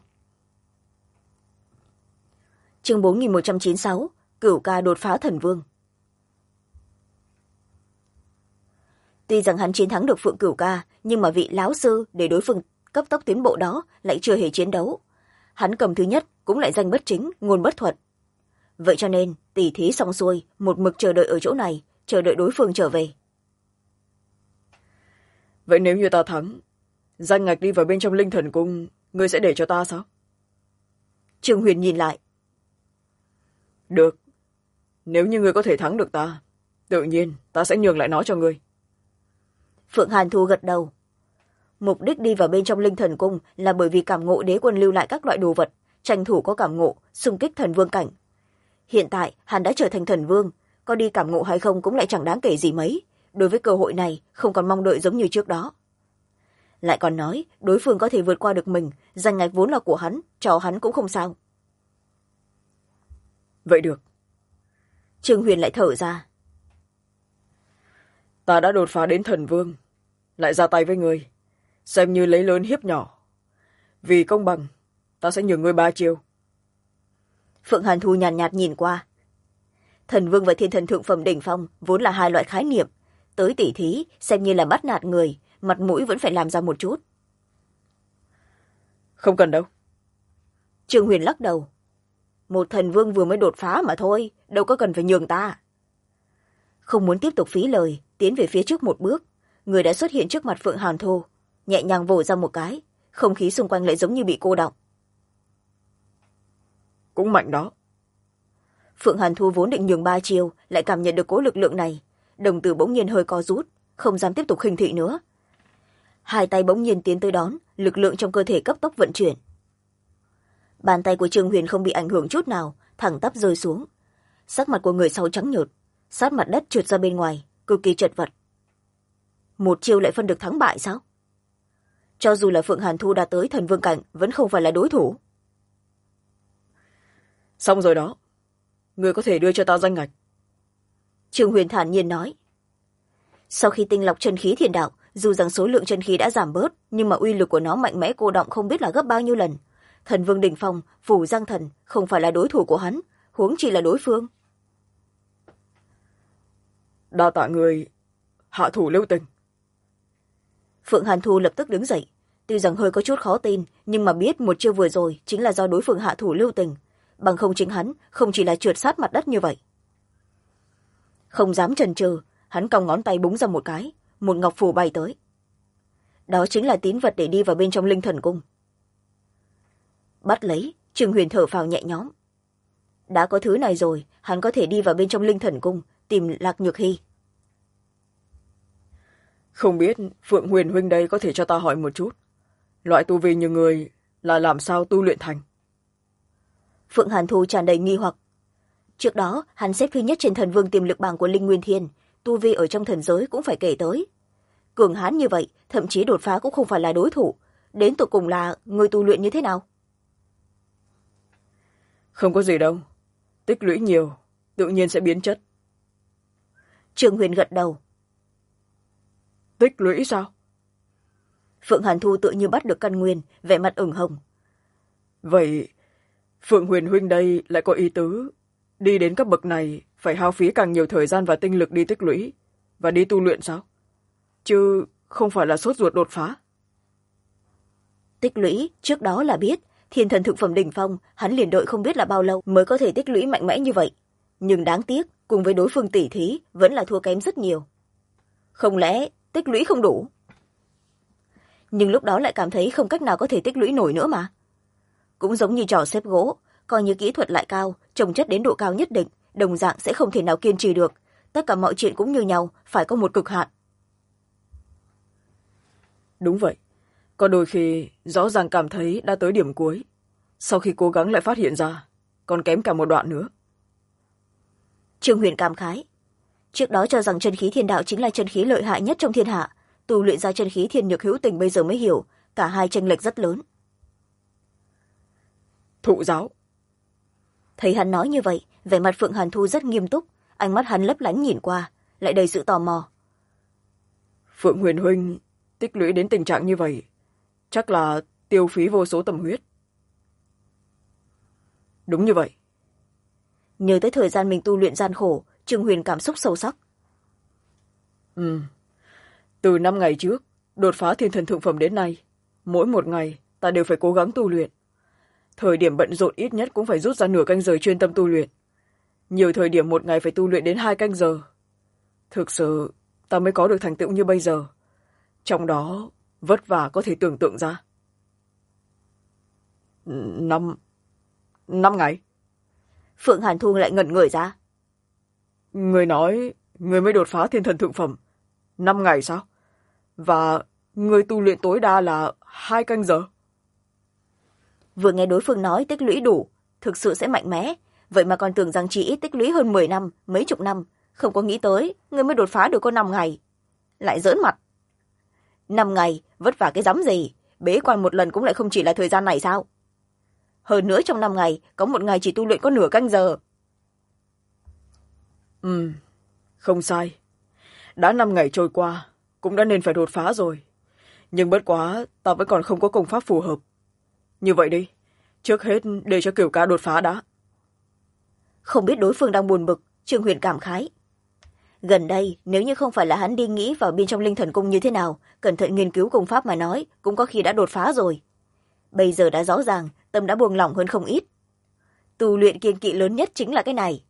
Speaker 1: Chương 4196, Cửu Ca đột phá thần vương. Tuy rằng hắn chiến thắng được Phượng Cửu Ca, nhưng mà vị lão sư để đối phương cấp tốc tiến bộ đó lại chưa hề chiến đấu. Hắn cầm thứ nhất cũng lại danh bất chính, ngôn bất thuận. Vậy cho nên, tỉ thí xong xuôi, một mực chờ đợi ở chỗ này, chờ đợi đối phương trở về.
Speaker 2: Vậy nếu như ta thắng, danh ngạch đi vào bên trong Linh Thần Cung, ngươi sẽ để cho ta sao?
Speaker 1: Trương Huyền nhìn lại.
Speaker 2: Được. Nếu như ngươi có thể thắng được ta, tự nhiên ta sẽ nhường lại nó cho ngươi.
Speaker 1: Phượng Hàn Thu gật đầu. Mục đích đi vào bên trong Linh Thần Cung là bởi vì cảm ngộ đế quân lưu lại các loại đồ vật, tranh thủ có cảm ngộ, xung kích thần vương cảnh. Hiện tại, hắn đã trở thành thần vương, có đi cảm ngộ hay không cũng lại chẳng đáng kể gì mấy. Đối với cơ hội này, không còn mong đợi giống như trước đó. Lại còn nói, đối phương có thể vượt qua được mình, danh ngạch vốn là của hắn, cho hắn cũng không sao.
Speaker 2: Vậy được.
Speaker 1: Trương Huyền lại thở ra.
Speaker 2: Ta đã đột phá đến thần vương, lại ra tay với ngươi, xem như lấy lớn hiếp nhỏ. Vì công bằng, ta sẽ nhường ngươi 3 chiêu.
Speaker 1: Phượng Hàn Thu nhàn nhạt nhìn qua. Thần vương và thiên thần thượng phẩm đỉnh phong vốn là hai loại khái niệm. Tới tỉ thí, xem như là bắt nạt người, mặt mũi vẫn phải làm ra một chút.
Speaker 2: Không cần đâu.
Speaker 1: Trương Huyền lắc đầu. Một thần vương vừa mới đột phá mà thôi, đâu có cần phải nhường ta. Không muốn tiếp tục phí lời, tiến về phía trước một bước. Người đã xuất hiện trước mặt Phượng Hàn Thu, nhẹ nhàng vồ ra một cái, không khí xung quanh lại giống như bị cô đọng.
Speaker 2: Cũng mạnh đó.
Speaker 1: Phượng Hàn Thu vốn định nhường 3 chiêu, lại cảm nhận được cố lực lượng này. Đồng tử bỗng nhiên hơi co rút, không dám tiếp tục khinh thị nữa. Hai tay bỗng nhiên tiến tới đón, lực lượng trong cơ thể cấp tốc vận chuyển. Bàn tay của Trương Huyền không bị ảnh hưởng chút nào, thẳng tắp rơi xuống. Sắc mặt của người sau trắng nhợt, sát mặt đất trượt ra bên ngoài, cực kỳ chật vật. Một chiêu lại phân được thắng bại sao? Cho dù là Phượng Hàn Thu đã tới thần vương cảnh, vẫn không phải là đối thủ.
Speaker 2: Xong rồi đó. Ngươi có thể đưa cho ta danh ngạch.
Speaker 1: Trương Huyền thản nhiên nói. Sau khi tinh lọc chân khí thiên đạo, dù rằng số lượng chân khí đã giảm bớt, nhưng mà uy lực của nó mạnh mẽ cô động không biết là gấp bao nhiêu lần. Thần vương đỉnh phong, Phủ Giang Thần không phải là đối thủ của hắn, huống chi là đối phương.
Speaker 2: Đa tạ người hạ thủ lưu tình.
Speaker 1: Phượng Hàn Thu lập tức đứng dậy, tuy rằng hơi có chút khó tin, nhưng mà biết một chiêu vừa rồi chính là do đối phương hạ thủ lưu tình, bằng không chính hắn không chỉ là trượt sát mặt đất như vậy. Không dám chần chừ, hắn cong ngón tay búng ra một cái, một ngọc phù bay tới. Đó chính là tín vật để đi vào bên trong Linh Thần Cung. Bắt lấy, Trương Huyền thở phào nhẹ nhõm. Đã có thứ này rồi, hắn có thể đi vào bên trong Linh Thần Cung tìm Lạc Nhược Hy.
Speaker 2: Không biết Phượng Huyền huynh đây có thể cho ta hỏi một chút.
Speaker 3: loại tu vi như người là làm sao tu luyện thành?
Speaker 1: Phượng Hàn Thu tràn đầy nghi hoặc. Trước đó hắn xếp thứ nhất trên thần vương tiềm lực bảng của Linh Nguyên Thiên, tu vi ở trong thần giới cũng phải kể tới. Cường hãn như vậy, thậm chí đột phá cũng không phải là đối thủ. Đến tột cùng là người tu luyện như thế nào?
Speaker 3: Không có gì đâu, tích lũy nhiều tự nhiên sẽ biến chất.
Speaker 1: Trương Huyền gật đầu.
Speaker 3: Tích lũy sao?
Speaker 1: Phượng Hàn Thu tự như bắt được căn nguyên, vẻ mặt ửng hồng.
Speaker 3: Vậy Phượng Huyền huynh đây lại có ý tứ đi đến cấp bậc này phải hao phí càng nhiều thời gian và tinh lực đi tích lũy và đi tu luyện sao? Chứ không phải là sốt ruột đột phá.
Speaker 1: Tích lũy trước đó là biết, thiên thần thực phẩm đỉnh phong hắn liền đợi không biết là bao lâu mới có thể tích lũy mạnh mẽ như vậy, nhưng đáng tiếc cùng với đối phương tỉ thí vẫn là thua kém rất nhiều. Không lẽ tích lũy không đủ? Nhưng lúc đó lại cảm thấy không cách nào có thể tích lũy nổi nữa mà. Cũng giống như trò xếp gỗ, coi như kỹ thuật lại cao, trồng chất đến độ cao nhất định, đồng dạng sẽ không thể nào kiên trì được. Tất cả mọi chuyện cũng như nhau, phải có một cực hạn.
Speaker 3: Đúng vậy, có đôi khi rõ ràng cảm thấy đã tới điểm cuối, sau khi cố gắng lại phát hiện ra còn kém cả một đoạn nữa.
Speaker 1: Trương Huyền cảm khái. Trước đó cho rằng chân khí thiên đạo chính là chân khí lợi hại nhất trong thiên hạ, tu luyện ra chân khí thiên nhược hữu tình bây giờ mới hiểu, cả hai chênh lệch rất lớn.
Speaker 3: Thụ giáo.
Speaker 1: Thấy hắn nói như vậy, vẻ mặt Phượng Hàn Thu rất nghiêm túc, ánh mắt hắn lấp lánh nhìn qua, lại đầy sự tò mò.
Speaker 3: Phượng Huyền huynh tích lũy đến tình trạng như vậy, chắc là tiêu phí vô số tâm huyết. Đúng như vậy.
Speaker 1: Nhớ tới thời gian mình tu luyện gian khổ, Trương Huyền cảm xúc sâu sắc.
Speaker 3: Từ 5 ngày trước đột phá thiên thần thượng phẩm đến nay, mỗi một ngày ta đều phải cố gắng tu luyện. Thời điểm bận rộn ít nhất cũng phải rút ra nửa canh giờ chuyên tâm tu luyện. Nhiều thời điểm một ngày phải tu luyện đến 2 canh giờ. Thực sự ta mới có được thành tựu như bây giờ. Trong đó vất vả có thể tưởng tượng ra. 5 ngày.
Speaker 1: Phượng Hàn Thu lại ngẩn người ra.
Speaker 3: Người nói người mới đột phá thiên thần thượng phẩm 5 ngày sao? Và người tu luyện tối đa là 2 canh giờ.
Speaker 1: Vừa nghe đối phương nói tích lũy đủ, thực sự sẽ mạnh mẽ, vậy mà còn tưởng rằng chỉ ít tích lũy hơn 10 năm, mấy chục năm, không có nghĩ tới người mới đột phá được có 5 ngày. Lại giỡn mặt. 5 ngày, vất vả cái rắm gì, bế quan một lần cũng lại không chỉ là thời gian này sao? Hơn nữa trong 5 ngày, có một ngày chỉ tu luyện có nửa canh giờ.
Speaker 3: Không sai. Đã 5 ngày trôi qua, cũng đã nên phải đột phá rồi. Nhưng bất quá, ta vẫn còn không có công pháp phù hợp. Như vậy đi, trước hết để cho Kiều Ca đột phá đã.
Speaker 1: Không biết đối phương đang buồn bực, Trương Huyền cảm khái. Gần đây, nếu như không phải là hắn đi nghĩ vào bên trong linh thần cung như thế nào, cẩn thận nghiên cứu công pháp mà nói, cũng có khi đã đột phá rồi. Bây giờ đã rõ ràng, tâm đã buông lỏng hơn không ít. Tu luyện kiêng kỵ lớn nhất chính là cái này.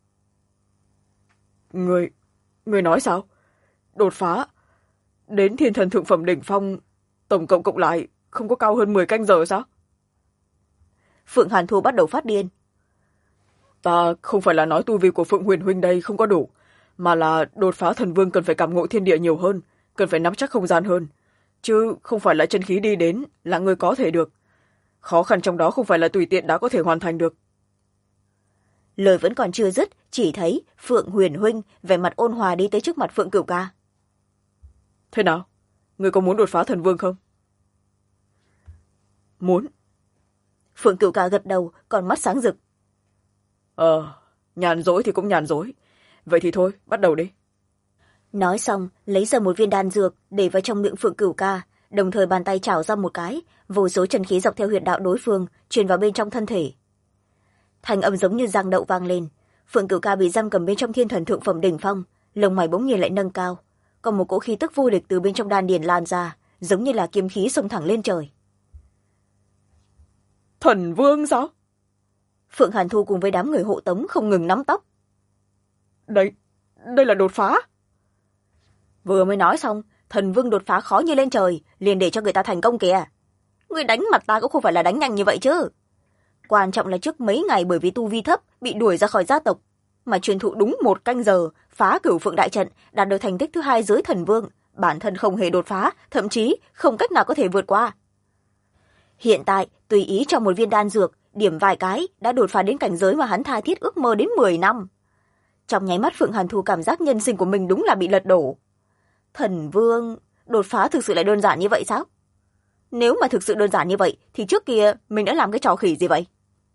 Speaker 3: Người nói sao? Đột phá? Đến thiên thần thượng phẩm đỉnh phong, tổng cộng cộng lại không có cao hơn 10 canh giờ sao?
Speaker 1: Phượng Hàn Thu bắt đầu phát điên.
Speaker 3: Ta không phải là nói tu vi của Phượng Huyền huynh đây không có đủ, mà là đột phá thần vương cần phải cảm ngộ thiên địa nhiều hơn, cần phải nắm chắc không gian hơn. Chứ không phải là chân khí đi đến là người có thể được. Khó khăn trong đó không phải là tùy tiện đã có thể hoàn thành được.
Speaker 1: Lời vẫn còn chưa dứt, chỉ thấy Phượng Huyền huynh vẻ mặt ôn hòa đi tới trước mặt Phượng Cửu Ca.
Speaker 3: Thế nào? Người có muốn đột phá thần vương không? Muốn.
Speaker 1: Phượng Cửu Ca gật đầu, còn mắt sáng rực.
Speaker 3: Nhàn rỗi thì cũng nhàn rỗi. Vậy thì thôi, bắt đầu đi.
Speaker 1: Nói xong, lấy ra một viên đan dược để vào trong miệng Phượng Cửu Ca, đồng thời bàn tay chảo ra một cái, vô số chân khí dọc theo huyệt đạo đối phương truyền vào bên trong thân thể. Thanh âm giống như giang đậu vang lên. Phượng Cửu Ca bị giam cầm bên trong thiên thần thượng phẩm đỉnh phong, lông mày bỗng nhiên lại nâng cao, còn một cỗ khí tức vô địch từ bên trong đan điền lan ra, giống như là kiếm khí xông thẳng lên trời.
Speaker 3: Thần vương sao?
Speaker 1: Phượng Hàn Thu cùng với đám người hộ tống không ngừng nắm tóc.
Speaker 3: Đây là đột phá.
Speaker 1: Vừa mới nói xong, thần vương đột phá khó như lên trời, liền để cho người ta thành công kìa. Người đánh mặt ta cũng không phải là đánh nhanh như vậy chứ. Quan trọng là trước mấy ngày bởi vì tu vi thấp bị đuổi ra khỏi gia tộc, mà truyền thụ đúng 1 canh giờ phá Cửu Phượng đại trận, đạt được thành tích thứ 2 dưới thần vương, bản thân không hề đột phá, thậm chí không cách nào có thể vượt qua. hiện tại tùy ý cho một viên đan dược điểm vài cái đã đột phá đến cảnh giới mà hắn tha thiết ước mơ đến 10 năm. Trong nháy mắt Phượng Hàn Thu cảm giác nhân sinh của mình đúng là bị lật đổ. Thần vương đột phá thực sự lại đơn giản như vậy sao? Nếu mà thực sự đơn giản như vậy thì trước kia mình đã làm cái trò khỉ gì vậy?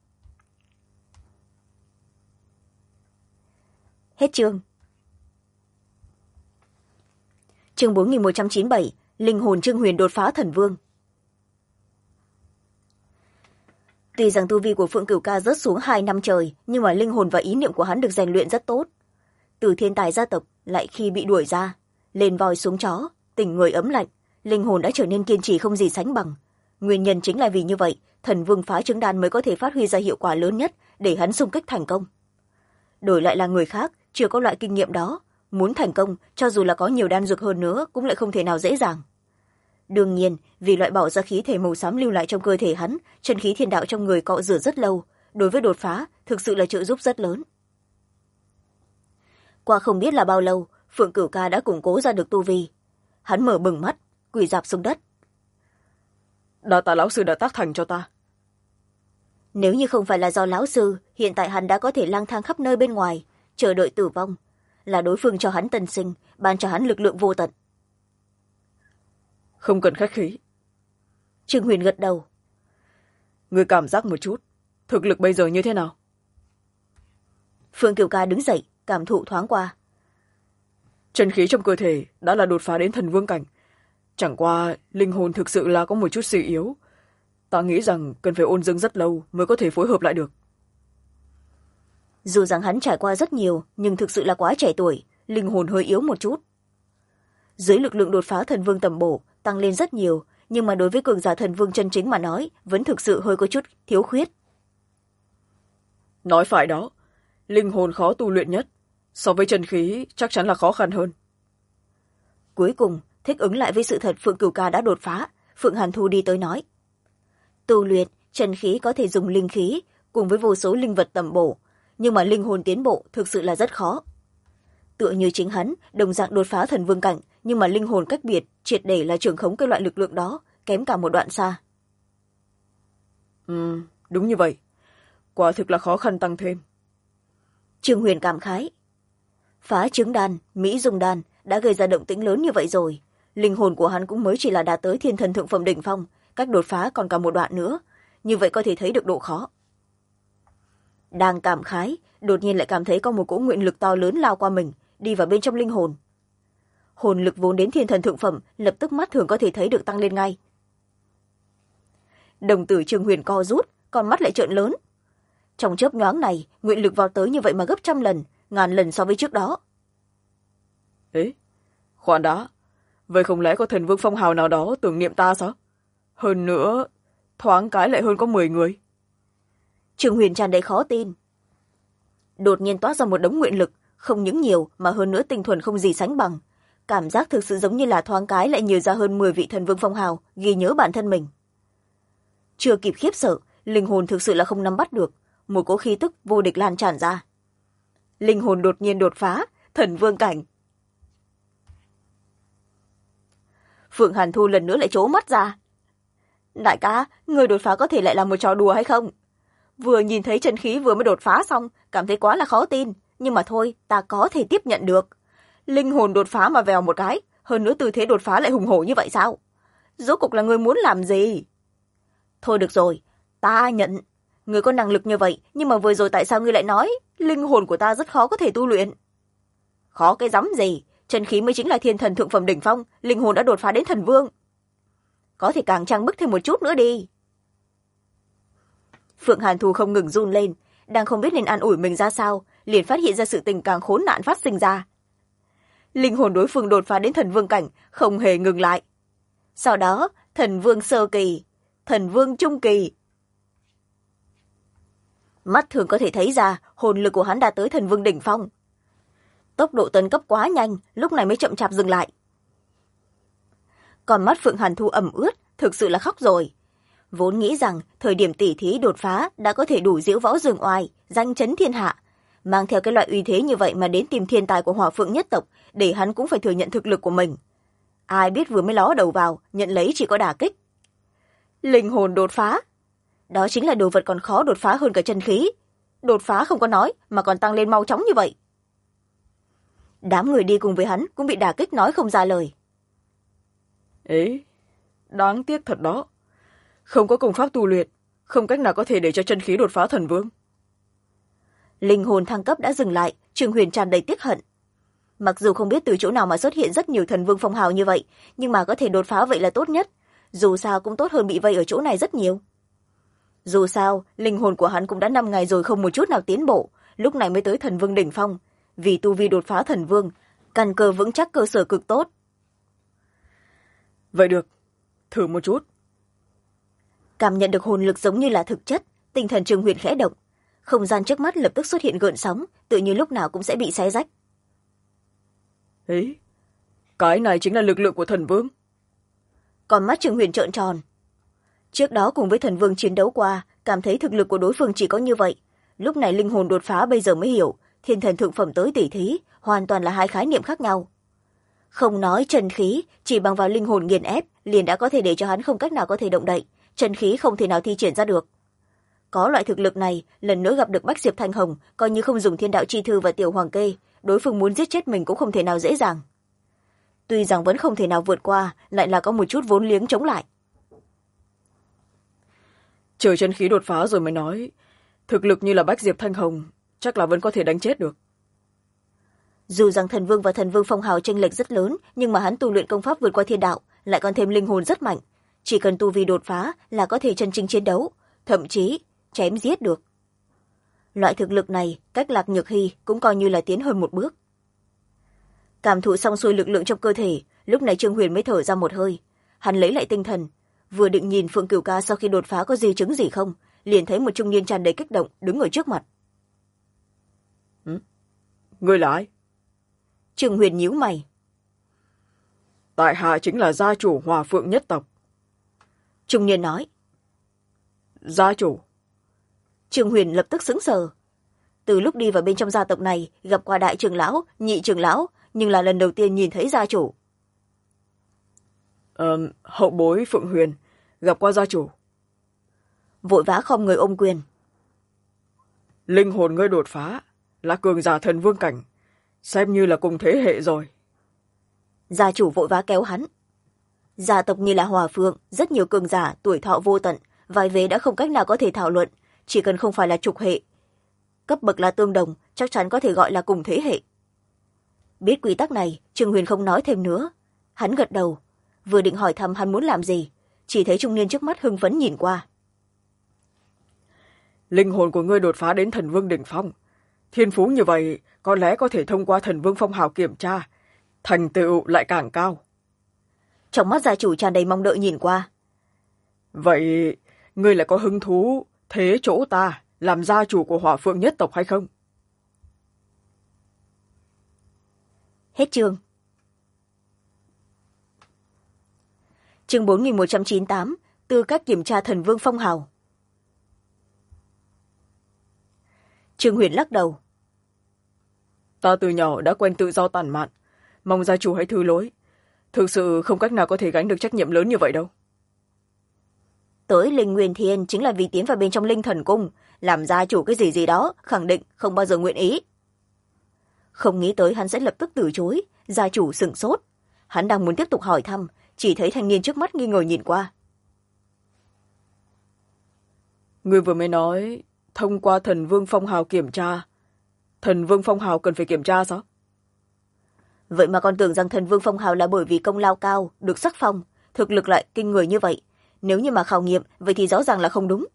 Speaker 1: Hết chương. Chương 4197, linh hồn Trương Huyền đột phá thần vương. Tuy rằng tu vi của Phượng Cửu Ca rớt xuống 2 năm trời, nhưng mà linh hồn và ý niệm của hắn được rèn luyện rất tốt. Từ thiên tài gia tộc lại khi bị đuổi ra, lên voi xuống chó, tình người ấm lạnh, linh hồn đã trở nên kiên trì không gì sánh bằng. Nguyên nhân chính là vì như vậy, thần vương phá trứng đan mới có thể phát huy ra hiệu quả lớn nhất để hắn xung kích thành công. Đổi lại là người khác, chưa có loại kinh nghiệm đó, muốn thành công, cho dù là có nhiều đan dược hơn nữa cũng lại không thể nào dễ dàng. Đương nhiên, vì loại bỏ ra khí thể màu xám lưu lại trong cơ thể hắn, chân khí thiên đạo trong người cọ rửa rất lâu, đối với đột phá thực sự là trợ giúp rất lớn. Qua không biết là bao lâu, Phượng Cửu Ca đã củng cố ra được tu vi. Hắn mở bừng mắt, quỳ rạp xuống đất.
Speaker 3: Đa tạ lão sư đã tác thành cho ta.
Speaker 1: Nếu như không phải là do lão sư, hiện tại hắn đã có thể lang thang khắp nơi bên ngoài, chờ đợi tử vong. Là đối phương cho hắn tân sinh, ban cho hắn lực lượng vô tận.
Speaker 3: Không cần khách khí.
Speaker 1: Trương Huyền gật đầu.
Speaker 3: Người cảm giác một chút, thực lực bây giờ như thế nào?
Speaker 1: Phượng Cửu Ca đứng dậy, cảm thụ thoáng qua.
Speaker 3: Chân khí trong cơ thể đã là đột phá đến thần vương cảnh. Chẳng qua, linh hồn thực sự là có một chút suy yếu. Ta nghĩ rằng cần phải ôn dưỡng rất lâu mới có thể phối hợp lại được.
Speaker 1: Dù rằng hắn trải qua rất nhiều, nhưng thực sự là quá trẻ tuổi, linh hồn hơi yếu một chút. Dưới lực lượng đột phá thần vương tầm bổ, tăng lên rất nhiều, nhưng mà đối với cường giả thần vương chân chính mà nói, vẫn thực sự hơi có chút thiếu khuyết.
Speaker 3: Nói phải đó, linh hồn khó tu luyện nhất, so với chân khí chắc chắn là khó khăn hơn.
Speaker 1: Cuối cùng, thích ứng lại với sự thật Phượng Cửu Ca đã đột phá, Phượng Hàn Thu đi tới nói. Tu luyện, chân khí có thể dùng linh khí, cùng với vô số linh vật tầm bổ, nhưng mà linh hồn tiến bộ thực sự là rất khó. Tựa như chính hắn, đồng dạng đột phá thần vương cảnh, nhưng mà linh hồn cách biệt, triệt để là trưởng khống cái loại lực lượng đó, kém cả một đoạn xa.
Speaker 3: Đúng như vậy. Quả thực là khó khăn tăng thêm.
Speaker 1: Trương Huyền cảm khái. Phá trứng đan, Mỹ dung đan đã gây ra động tĩnh lớn như vậy rồi. Linh hồn của hắn cũng mới chỉ là đạt tới thiên thần thượng phẩm đỉnh phong, cách đột phá còn cả một đoạn nữa. Như vậy có thể thấy được độ khó. Đang cảm khái, đột nhiên lại cảm thấy có một cỗ nguyện lực to lớn lao qua mình, đi vào bên trong linh hồn. Hồn lực vốn đến thiên thần thượng phẩm, lập tức mắt thường có thể thấy được tăng lên ngay. Đồng tử Trương Huyền co rút, con mắt lại trợn lớn. Trong chớp nhoáng này, nguyện lực vào tới như vậy mà gấp 100 lần, ngàn lần so với trước đó.
Speaker 3: Ế, khoan đã. Vậy không lẽ có thần vương phong hào nào đó tưởng niệm ta sao? Hơn nữa, thoáng cái lại hơn có 10 người.
Speaker 1: Trương Huyền tràn đầy khó tin. Đột nhiên toát ra một đống nguyện lực, không những nhiều mà hơn nữa tinh thuần không gì sánh bằng. Cảm giác thực sự giống như là thoáng cái lại nhiều ra hơn 10 vị thần vương phong hào, ghi nhớ bản thân mình. Chưa kịp khiếp sợ, linh hồn thực sự là không nắm bắt được, một cỗ khí tức vô địch lan tràn ra. Linh hồn đột nhiên đột phá, thần vương cảnh. Phượng Hàn Thu lần nữa lại trố mắt ra. Đại ca, người đột phá có thể lại là một trò đùa hay không? Vừa nhìn thấy chân khí vừa mới đột phá xong, cảm thấy quá là khó tin, nhưng mà thôi, ta có thể tiếp nhận được. Linh hồn đột phá mà vèo một cái, hơn nữa tư thế đột phá lại hùng hổ như vậy sao? Rốt cuộc là người muốn làm gì? Thôi được rồi, ta nhận. Người có năng lực như vậy, nhưng mà vừa rồi tại sao ngươi lại nói linh hồn của ta rất khó có thể tu luyện? Khó cái rắm gì, chân khí mới chính là thiên thần thượng phẩm đỉnh phong, linh hồn đã đột phá đến thần vương. Có thể càng trang bức thêm một chút nữa đi. Phượng Hàn Thu không ngừng run lên, đang không biết nên an ủi mình ra sao, liền phát hiện ra sự tình càng khốn nạn phát sinh ra. Linh hồn đối phương đột phá đến thần vương cảnh, không hề ngừng lại. Sau đó, thần vương sơ kỳ, thần vương trung kỳ. Mắt thường có thể thấy ra, hồn lực của hắn đạt tới thần vương đỉnh phong. Tốc độ tấn cấp quá nhanh, lúc này mới chậm chạp dừng lại. Còn mắt Phượng Hàn Thu ẩm ướt, thực sự là khóc rồi. Vốn nghĩ rằng thời điểm tỉ thí đột phá đã có thể đủ diễu võ dương oai, danh chấn thiên hạ. Mang theo cái loại uy thế như vậy mà đến tìm thiên tài của Hỏa Phượng nhất tộc, để hắn cũng phải thừa nhận thực lực của mình. Ai biết vừa mới ló đầu vào, nhận lấy chỉ có đả kích. Linh hồn đột phá? Đó chính là đồ vật còn khó đột phá hơn cả chân khí. Đột phá không có nói mà còn tăng lên mau chóng như vậy. Đám người đi cùng với hắn cũng bị đả kích nói không ra lời.
Speaker 3: Ấy, đáng tiếc thật đó. Không có công pháp tu luyện, không cách nào có thể để cho chân khí đột phá thần vương.
Speaker 1: Linh hồn thăng cấp đã dừng lại, Trương Huyền tràn đầy tiếc hận. Mặc dù không biết từ chỗ nào mà xuất hiện rất nhiều thần vương phong hào như vậy, nhưng mà có thể đột phá vậy là tốt nhất. Dù sao cũng tốt hơn bị vây ở chỗ này rất nhiều. Dù sao, linh hồn của hắn cũng đã 5 ngày rồi không một chút nào tiến bộ, lúc này mới tới thần vương đỉnh phong. Vì tu vi đột phá thần vương, căn cơ vững chắc, cơ sở cực tốt.
Speaker 3: Vậy được, thử một chút.
Speaker 1: Cảm nhận được hồn lực giống như là thực chất, tinh thần Trương Huyền khẽ động. Không gian trước mắt lập tức xuất hiện gợn sóng, tự như lúc nào cũng sẽ bị xé rách.
Speaker 3: Ấy, cái này chính là lực lượng của thần vương.
Speaker 1: Còn mắt Trương Huyền trợn tròn. Trước đó cùng với thần vương chiến đấu qua, cảm thấy thực lực của đối phương chỉ có như vậy. Lúc này linh hồn đột phá bây giờ mới hiểu, thiên thần thượng phẩm tới tỷ thí, hoàn toàn là hai khái niệm khác nhau. Không nói chân khí, chỉ bằng vào linh hồn nghiền ép, liền đã có thể để cho hắn không cách nào có thể động đậy, chân khí không thể nào thi triển ra được. Có loại thực lực này, lần nữa gặp được Bách Diệp Thanh Hồng, coi như không dùng Thiên Đạo Chi Thư và Tiểu Hoàng Kê, đối phương muốn giết chết mình cũng không thể nào dễ dàng. Tuy rằng vẫn không thể nào vượt qua, lại là có một chút vốn liếng chống lại.
Speaker 3: Chờ chân khí đột phá rồi mới nói, thực lực như là Bách Diệp Thanh Hồng, chắc là vẫn có thể đánh chết được.
Speaker 1: Dù rằng thần vương và thần vương phong hào chênh lệch rất lớn, nhưng mà hắn tu luyện công pháp vượt qua thiên đạo, lại còn thêm linh hồn rất mạnh. Chỉ cần tu vi đột phá là có thể chân chính chiến đấu, thậm chí chém giết được. Loại thực lực này, cách Lạc Nhược Hy cũng coi như là tiến hơn một bước. Cảm thụ xong xuôi lực lượng trong cơ thể, lúc này Trương Huyền mới thở ra một hơi. Hắn lấy lại tinh thần, vừa định nhìn Phượng Cửu Ca sau khi đột phá có di chứng gì không, liền thấy một trung niên tràn đầy kích động đứng ở trước mặt.
Speaker 3: Ngươi là ai?
Speaker 1: Trương Huyền nhíu mày.
Speaker 3: Tại hạ chính là gia chủ Hòa Phượng nhất tộc.
Speaker 1: Trung niên nói.
Speaker 3: Gia chủ?
Speaker 1: Trương Huyền lập tức sững sờ. Từ lúc đi vào bên trong gia tộc này, gặp qua đại trưởng lão, nhị trưởng lão, nhưng là lần đầu tiên nhìn thấy gia chủ.
Speaker 3: Hậu bối Phượng Huyền, gặp qua gia chủ.
Speaker 1: Vội vã khom người ôm quyền.
Speaker 3: Linh hồn ngươi đột phá, là cường giả thần vương cảnh, xem như là cùng thế hệ rồi.
Speaker 1: Gia chủ vội vã kéo hắn. Gia tộc như là Hòa Phượng, rất nhiều cường giả, tuổi thọ vô tận, vài vế đã không cách nào có thể thảo luận, chỉ cần không phải là trục hệ. Cấp bậc là tương đồng, chắc chắn có thể gọi là cùng thế hệ. Biết quy tắc này, Trương Huyền không nói thêm nữa. Hắn gật đầu, vừa định hỏi thăm hắn muốn làm gì, chỉ thấy trung niên trước mắt hưng phấn nhìn qua.
Speaker 3: Linh hồn của ngươi đột phá đến thần vương đỉnh phong. Thiên phú như vậy, có lẽ có thể thông qua thần vương phong hào kiểm tra, thành tựu lại càng cao.
Speaker 1: Trong mắt gia chủ tràn đầy mong đợi nhìn qua.
Speaker 3: Vậy, ngươi lại có hứng thú thế chỗ ta làm gia chủ của Hỏa Phượng nhất tộc hay không?
Speaker 1: Hết chương. Chương 4198, tư cách kiểm tra thần vương phong hào. Trương Huyền lắc đầu.
Speaker 3: Ta từ nhỏ đã quen tự do tản mạn, mong gia chủ hãy thứ lỗi. Thực sự không cách nào có thể gánh được trách nhiệm lớn như vậy đâu.
Speaker 1: Tới Linh Nguyên Thiên chính là vì tiến vào bên trong Linh Thần Cung, làm gia chủ cái gì gì đó, khẳng định không bao giờ nguyện ý. Không nghĩ tới hắn sẽ lập tức từ chối, gia chủ sửng sốt. Hắn đang muốn tiếp tục hỏi thăm, chỉ thấy thanh niên trước mắt nghi ngờ nhìn qua.
Speaker 3: Ngươi vừa mới nói, thông qua thần vương phong hào kiểm tra. Thần vương phong hào cần phải kiểm tra sao?
Speaker 1: Vậy mà còn tưởng rằng thần vương phong hào là bởi vì công lao cao, được sắc phong, thực lực lại kinh người như vậy. Nếu như mà khảo nghiệm, vậy thì rõ ràng là không đúng.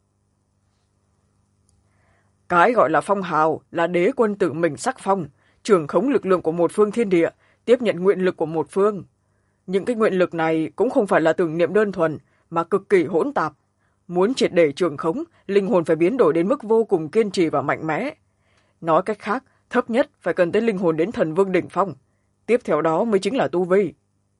Speaker 3: Cái gọi là phong hào là đế quân tự mình sắc phong, trưởng khống lực lượng của một phương thiên địa, tiếp nhận nguyện lực của một phương. Những cái nguyện lực này cũng không phải là tưởng niệm đơn thuần, mà cực kỳ hỗn tạp. Muốn triệt để trưởng khống, linh hồn phải biến đổi đến mức vô cùng kiên trì và mạnh mẽ. Nói cách khác, thấp nhất phải cần tới linh hồn đến thần vương đỉnh phong. Tiếp theo đó mới chính là tu vi.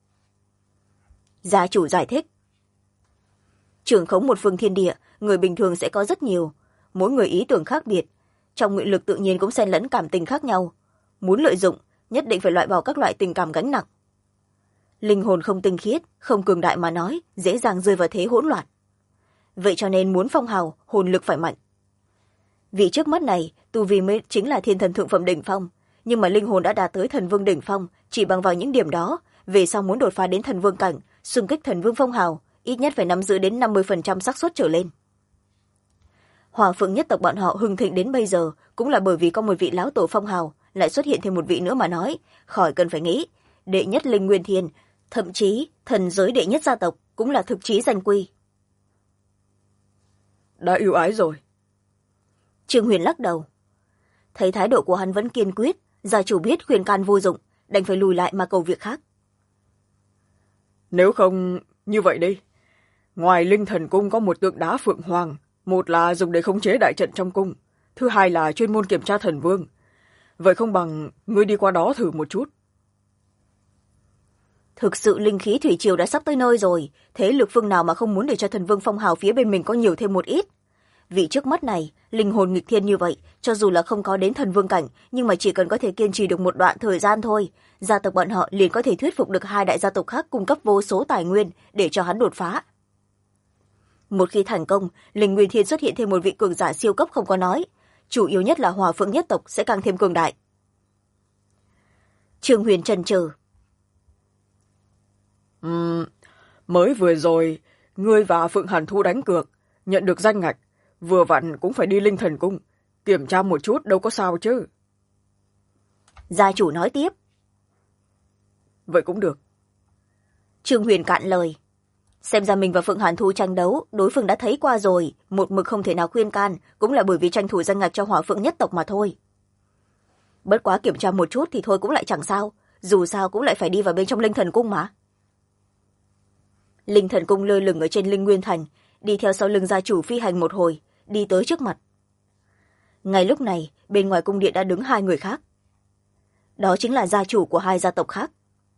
Speaker 1: Gia chủ giải thích. Trưởng khống một phương thiên địa, người bình thường sẽ có rất nhiều. Mỗi người ý tưởng khác biệt. Trong nguyện lực tự nhiên cũng xen lẫn cảm tình khác nhau. Muốn lợi dụng, nhất định phải loại bỏ các loại tình cảm gánh nặng. Linh hồn không tinh khiết, không cường đại mà nói, dễ dàng rơi vào thế hỗn loạn. vậy cho nên muốn phong hào hồn lực phải mạnh. Vị trước mắt này tu vi mới chính là thiên thần thượng phẩm đỉnh phong, nhưng mà linh hồn đã đạt tới thần vương đỉnh phong. Chỉ bằng vào những điểm đó, về sau muốn đột phá đến thần vương cảnh, xung kích thần vương phong hào, ít nhất phải nắm giữ đến 50% xác suất trở lên. Hỏa Phượng nhất tộc bọn họ hưng thịnh đến bây giờ cũng là bởi vì có một vị lão tổ phong hào, lại xuất hiện thêm một vị nữa mà nói, khỏi cần phải nghĩ. Đệ nhất linh nguyên thiên, thậm chí thần giới đệ nhất gia tộc cũng là thực chí danh quy.
Speaker 3: Đã yêu ái rồi.
Speaker 1: Trương Huyền lắc đầu. Thấy thái độ của hắn vẫn kiên quyết, gia chủ biết khuyên can vô dụng, đành phải lùi lại mà cầu việc khác.
Speaker 3: Nếu không, như vậy đi. Ngoài linh thần cung có một tượng đá phượng hoàng, một là dùng để khống chế đại trận trong cung, thứ hai là chuyên môn kiểm tra thần vương. Vậy không bằng ngươi đi qua đó thử một chút.
Speaker 1: Thực sự linh khí thủy triều đã sắp tới nơi rồi, thế lực phương nào mà không muốn để cho thần vương phong hào phía bên mình có nhiều thêm một ít. Vị trước mắt này, linh hồn nghịch thiên như vậy, cho dù là không có đến thần vương cảnh, nhưng mà chỉ cần có thể kiên trì được một đoạn thời gian thôi, gia tộc bọn họ liền có thể thuyết phục được hai đại gia tộc khác cung cấp vô số tài nguyên để cho hắn đột phá. Một khi thành công, linh nguyên thiên xuất hiện thêm một vị cường giả siêu cấp không có nói, chủ yếu nhất là Hỏa Phượng nhất tộc sẽ càng thêm cường đại. Trương Huyền chần chờ.
Speaker 3: Mới vừa rồi, ngươi và Phượng Hàn Thu đánh cược, nhận được danh ngạch, vừa vặn cũng phải đi linh thần cung, kiểm tra một chút đâu có sao chứ.
Speaker 1: Gia chủ nói tiếp.
Speaker 3: Vậy cũng được.
Speaker 1: Trương Huyền cạn lời. Xem ra mình và Phượng Hàn Thu tranh đấu, đối phương đã thấy qua rồi, một mực không thể nào khuyên can, cũng là bởi vì tranh thủ danh ngạch cho Hỏa Phượng nhất tộc mà thôi. Bất quá kiểm tra một chút thì thôi cũng lại chẳng sao, dù sao cũng lại phải đi vào bên trong linh thần cung mà. Linh thần cung lơ lửng ở trên linh nguyên thành, đi theo sau lưng gia chủ phi hành một hồi, đi tới trước mặt. Ngay lúc này, bên ngoài cung điện đã đứng hai người khác. Đó chính là gia chủ của hai gia tộc khác.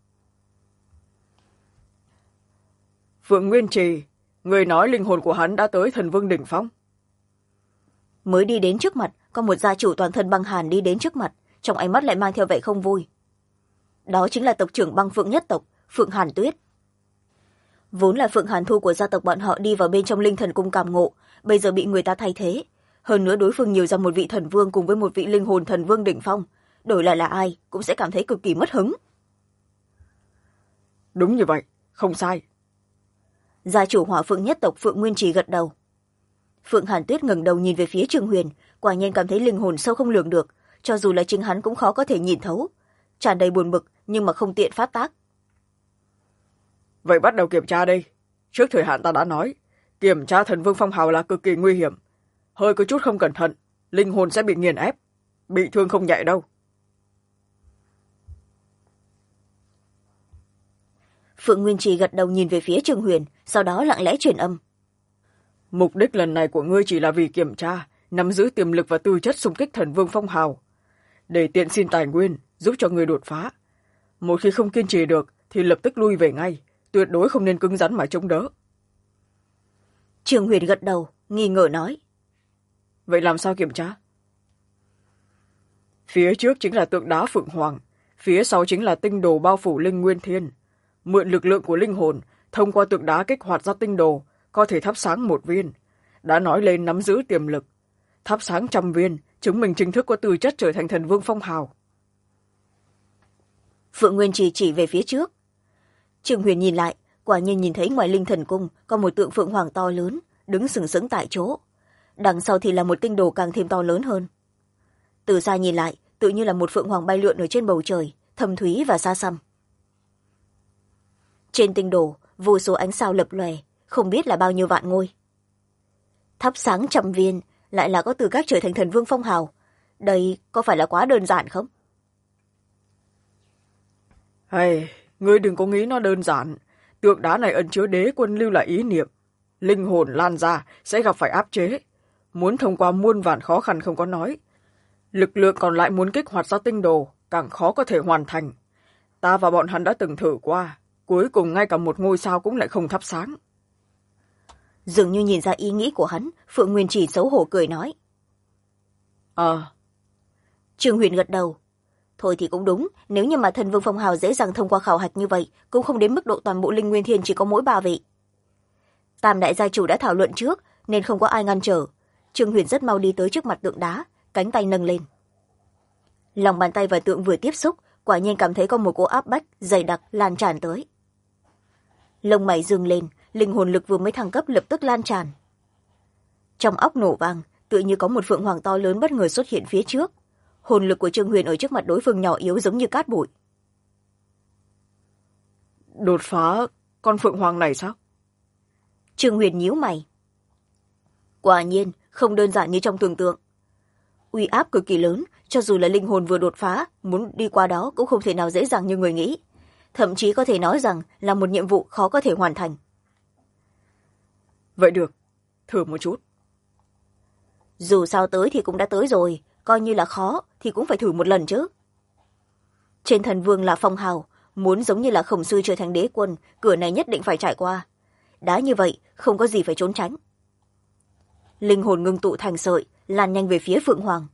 Speaker 3: Phượng Nguyên Trì, người nói linh hồn của hắn đã tới thần vương đỉnh phong.
Speaker 1: Mới đi đến trước mặt, có một gia chủ toàn thân băng hàn đi đến trước mặt, trong ánh mắt lại mang theo vẻ không vui. Đó chính là tộc trưởng Băng Phượng nhất tộc, Phượng Hàn Tuyết. Vốn là Phượng Hàn Thu của gia tộc bọn họ đi vào bên trong linh thần cung cảm ngộ, bây giờ bị người ta thay thế. Hơn nữa đối phương nhiều ra một vị thần vương cùng với một vị linh hồn thần vương đỉnh phong, đổi lại là ai cũng sẽ cảm thấy cực kỳ mất hứng.
Speaker 3: Đúng như vậy, không sai.
Speaker 1: Gia chủ Hỏa Phượng nhất tộc Phượng Nguyên Trì gật đầu. Phượng Hàn Tuyết ngẩng đầu nhìn về phía Trương Huyền, quả nhiên cảm thấy linh hồn sâu không lường được, cho dù là chính hắn cũng khó có thể nhìn thấu, tràn đầy buồn bực nhưng mà không tiện phát tác.
Speaker 3: Vậy bắt đầu kiểm tra đi. Trước thời hạn ta đã nói, kiểm tra thần vương phong hào là cực kỳ nguy hiểm. Hơi có chút không cẩn thận, linh hồn sẽ bị nghiền ép. Bị thương không nhẹ đâu.
Speaker 1: Phượng Nguyên Trì gật đầu nhìn về phía Trương Huyền, sau đó lặng lẽ truyền âm.
Speaker 3: Mục đích lần này của ngươi chỉ là vì kiểm tra, nắm giữ tiềm lực và tư chất xung kích thần vương phong hào. Để tiện xin tài nguyên, giúp cho ngươi đột phá. Một khi không kiên trì được, thì lập tức lui về ngay. Tuyệt đối không nên cứng rắn mà chống đỡ.
Speaker 1: Trương Huyền gật đầu, nghi ngờ nói.
Speaker 3: Vậy làm sao kiểm tra? Phía trước chính là tượng đá Phượng Hoàng, phía sau chính là tinh đồ bao phủ linh nguyên thiên. Mượn lực lượng của linh hồn, thông qua tượng đá kích hoạt ra tinh đồ, có thể thắp sáng một viên. Đã nói lên nắm giữ tiềm lực. Thắp sáng 100 viên, chứng minh chính thức có tư chất trở thành thần vương phong hào.
Speaker 1: Phượng Nguyên Trì chỉ về phía trước. Trương Huyền nhìn lại, quả nhiên nhìn thấy ngoài linh thần cung có một tượng Phượng Hoàng to lớn, đứng sừng sững tại chỗ. Đằng sau thì là một tinh đồ càng thêm to lớn hơn. Từ xa nhìn lại, tự như là một Phượng Hoàng bay lượn ở trên bầu trời, thâm thúy và xa xăm. Trên tinh đồ, vô số ánh sao lập lòe, không biết là bao nhiêu vạn ngôi. Thắp sáng 100 viên, lại là có tư cách trở thành thần vương phong hào. Đây có phải là quá đơn giản không?
Speaker 3: Hay, ngươi đừng có nghĩ nó đơn giản. Tượng đá này ẩn chứa đế quân lưu lại ý niệm. Linh hồn lan ra sẽ gặp phải áp chế. Muốn thông qua muôn vàn khó khăn không có nói. Lực lượng còn lại muốn kích hoạt ra tinh đồ, càng khó có thể hoàn thành. Ta và bọn hắn đã từng thử qua. Cuối cùng ngay cả một ngôi sao cũng lại không thắp sáng.
Speaker 1: Dường như nhìn ra ý nghĩ của hắn, Phượng Nguyên Trì xấu hổ cười nói. Trương Huyền gật đầu. Thôi thì cũng đúng, nếu như mà thần vương phong hào dễ dàng thông qua khảo hạch như vậy, cũng không đến mức độ toàn bộ linh nguyên thiên chỉ có mỗi 3 vị. Tam đại gia chủ đã thảo luận trước nên không có ai ngăn trở. Trương Huyền rất mau đi tới trước mặt tượng đá, cánh tay nâng lên. Lòng bàn tay và tượng vừa tiếp xúc, quả nhiên cảm thấy có một cỗ áp bách dày đặc lan tràn tới. Lông mày dương lên, linh hồn lực vừa mới thăng cấp lập tức lan tràn. Trong óc nổ vang, tựa như có một phượng hoàng to lớn bất ngờ xuất hiện phía trước. Hồn lực của Trương Huyền ở trước mặt đối phương nhỏ yếu giống như cát bụi.
Speaker 3: Đột phá con phượng hoàng này sao?
Speaker 1: Trương Huyền nhíu mày. Quả nhiên không đơn giản như trong tưởng tượng. Uy áp cực kỳ lớn, cho dù là linh hồn vừa đột phá, muốn đi qua đó cũng không thể nào dễ dàng như người nghĩ. Thậm chí có thể nói rằng là một nhiệm vụ khó có thể hoàn thành.
Speaker 3: Vậy được, thử một chút.
Speaker 1: Dù sao tới thì cũng đã tới rồi, coi như là khó thì cũng phải thử một lần chứ. Trên thần vương là phong hào, muốn giống như là khổng sư trở thành đế quân, cửa này nhất định phải trải qua. Đã như vậy, không có gì phải trốn tránh. Linh hồn ngưng tụ thành sợi, lan nhanh về phía Phượng Hoàng.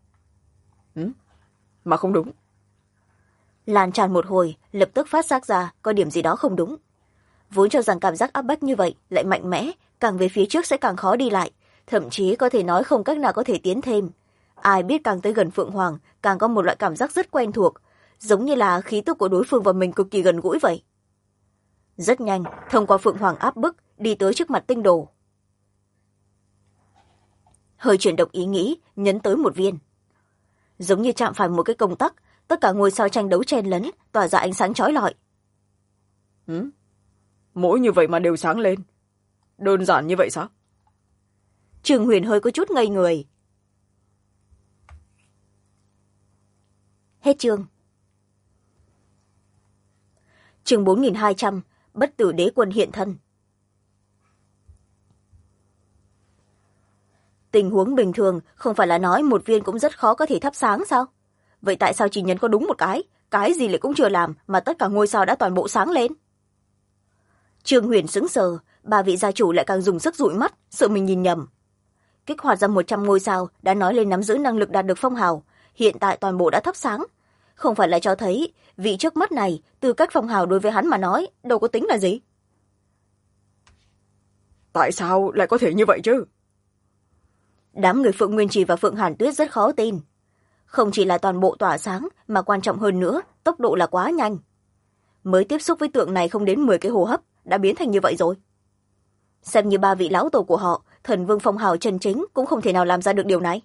Speaker 3: Mà không đúng.
Speaker 1: Lan tràn một hồi, lập tức phát giác ra có điểm gì đó không đúng. Vốn cho rằng cảm giác áp bách như vậy lại mạnh mẽ, càng về phía trước sẽ càng khó đi lại, thậm chí có thể nói không cách nào có thể tiến thêm. Ai biết càng tới gần Phượng Hoàng, càng có một loại cảm giác rất quen thuộc, giống như là khí tức của đối phương và mình cực kỳ gần gũi vậy. Rất nhanh, thông qua Phượng Hoàng áp bức, đi tới trước mặt tinh đồ. Hơi chuyển động ý nghĩ, nhấn tới một viên. Giống như chạm phải một cái công tắc, tất cả ngôi sao tranh đấu chen lấn, tỏa ra ánh sáng chói lọi.
Speaker 3: Mỗi như vậy mà đều sáng lên. Đơn giản như vậy sao?
Speaker 1: Trương Huyền hơi có chút ngây người. Hết chương. Chương 4200, bất tử đế quân hiện thân. Tình huống bình thường không phải là nói một viên cũng rất khó có thể thắp sáng sao? Vậy tại sao chỉ nhấn có đúng một cái gì lại cũng chưa làm mà tất cả ngôi sao đã toàn bộ sáng lên? Trương Huyền sững sờ, ba vị gia chủ lại càng dùng sức dụi mắt, sợ mình nhìn nhầm. Kích hoạt ra 100 ngôi sao đã nói lên nắm giữ năng lực đạt được phong hào, hiện tại toàn bộ đã thắp sáng. Không phải là cho thấy vị trước mắt này tư cách phong hào đối với hắn mà nói đâu có tính là gì.
Speaker 3: Tại sao lại có thể như vậy chứ?
Speaker 1: Đám người Phượng Nguyên Trì và Phượng Hàn Tuyết rất khó tin. Không chỉ là toàn bộ tỏa sáng mà quan trọng hơn nữa, tốc độ là quá nhanh. Mới tiếp xúc với tượng này không đến 10 cái hô hấp đã biến thành như vậy rồi. Xem như ba vị lão tổ của họ, thần vương phong hào chân chính cũng không thể nào làm ra được điều này.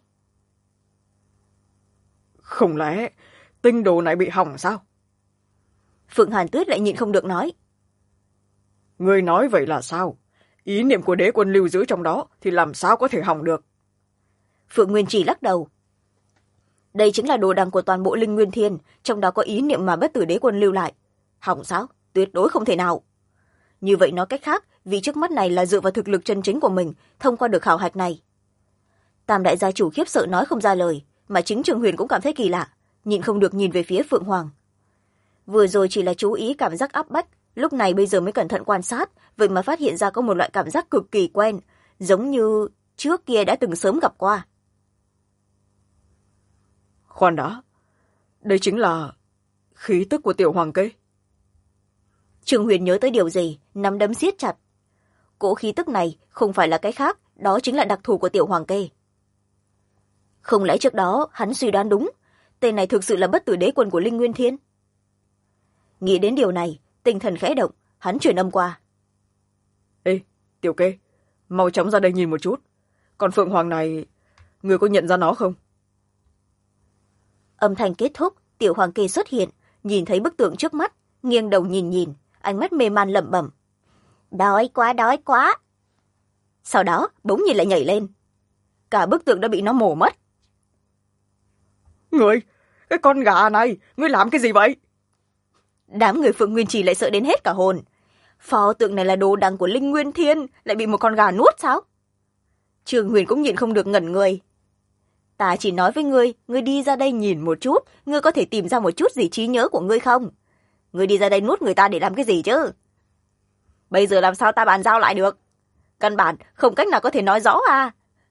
Speaker 3: Không lẽ tinh đồ này bị hỏng sao?
Speaker 1: Phượng Hàn Tuyết lại nhịn không được nói.
Speaker 3: Ngươi nói vậy là sao? Ý niệm của đế quân lưu giữ trong đó thì làm sao có thể hỏng được?
Speaker 1: Phượng Nguyên Trì lắc đầu. Đây chính là đồ đằng của toàn bộ Linh Nguyên Thiên, trong đó có ý niệm mà bất tử đế quân lưu lại. Hỏng sao? Tuyệt đối không thể nào. Như vậy nói cách khác, vì trước mắt này là dựa vào thực lực chân chính của mình, thông qua được khảo hạch này. Tam đại gia chủ khiếp sợ nói không ra lời, mà chính Trương Huyền cũng cảm thấy kỳ lạ, nhịn không được nhìn về phía Phượng Hoàng. Vừa rồi chỉ là chú ý cảm giác áp bách, lúc này bây giờ mới cẩn thận quan sát, vậy mà phát hiện ra có một loại cảm giác cực kỳ quen, giống như trước kia đã từng sớm gặp qua.
Speaker 3: Khoan đã, đây chính là khí tức của tiểu hoàng kê.
Speaker 1: Trương Huyền nhớ tới điều gì, nắm đấm siết chặt. Cỗ khí tức này không phải là cái khác, đó chính là đặc thù của tiểu hoàng kê. Không lẽ trước đó hắn suy đoán đúng, tên này thực sự là bất tử đế quân của Linh Nguyên Thiên? Nghĩ đến điều này, tinh thần khẽ động, hắn truyền âm qua.
Speaker 3: Ê, tiểu kê, mau chóng ra đây nhìn một chút. Còn Phượng Hoàng này, người có nhận ra nó không?
Speaker 1: Âm thanh kết thúc, tiểu hoàng kê xuất hiện, nhìn thấy bức tượng trước mắt, nghiêng đầu nhìn, ánh mắt mê man lẩm bẩm. Đói quá. Sau đó, bỗng nhiên lại nhảy lên. Cả bức tượng đã bị nó mổ mất.
Speaker 3: Người, cái con gà này, ngươi làm cái gì vậy?
Speaker 1: Đám người Phượng Nguyên Trì lại sợ đến hết cả hồn. Pho tượng này là đồ đằng của Linh Nguyên Thiên, lại bị một con gà nuốt sao? Trương Huyền cũng nhịn không được ngẩn người. Ta chỉ nói với ngươi đi ra đây nhìn một chút, ngươi có thể tìm ra một chút gì trí nhớ của ngươi không? Ngươi đi ra đây nuốt người ta để làm cái gì chứ? Bây giờ làm sao ta bàn giao lại được? Căn bản không cách nào có thể nói rõ à?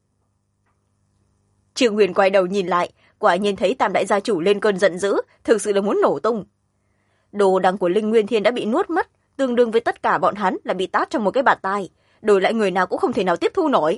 Speaker 1: Trương Huyền quay đầu nhìn lại, quả nhiên thấy Tam đại gia chủ lên cơn giận dữ, thực sự là muốn nổ tung. Đồ đằng của Linh Nguyên Thiên đã bị nuốt mất, tương đương với tất cả bọn hắn là bị tát trong một cái bạt tai. đổi lại người nào cũng không thể nào tiếp thu nổi.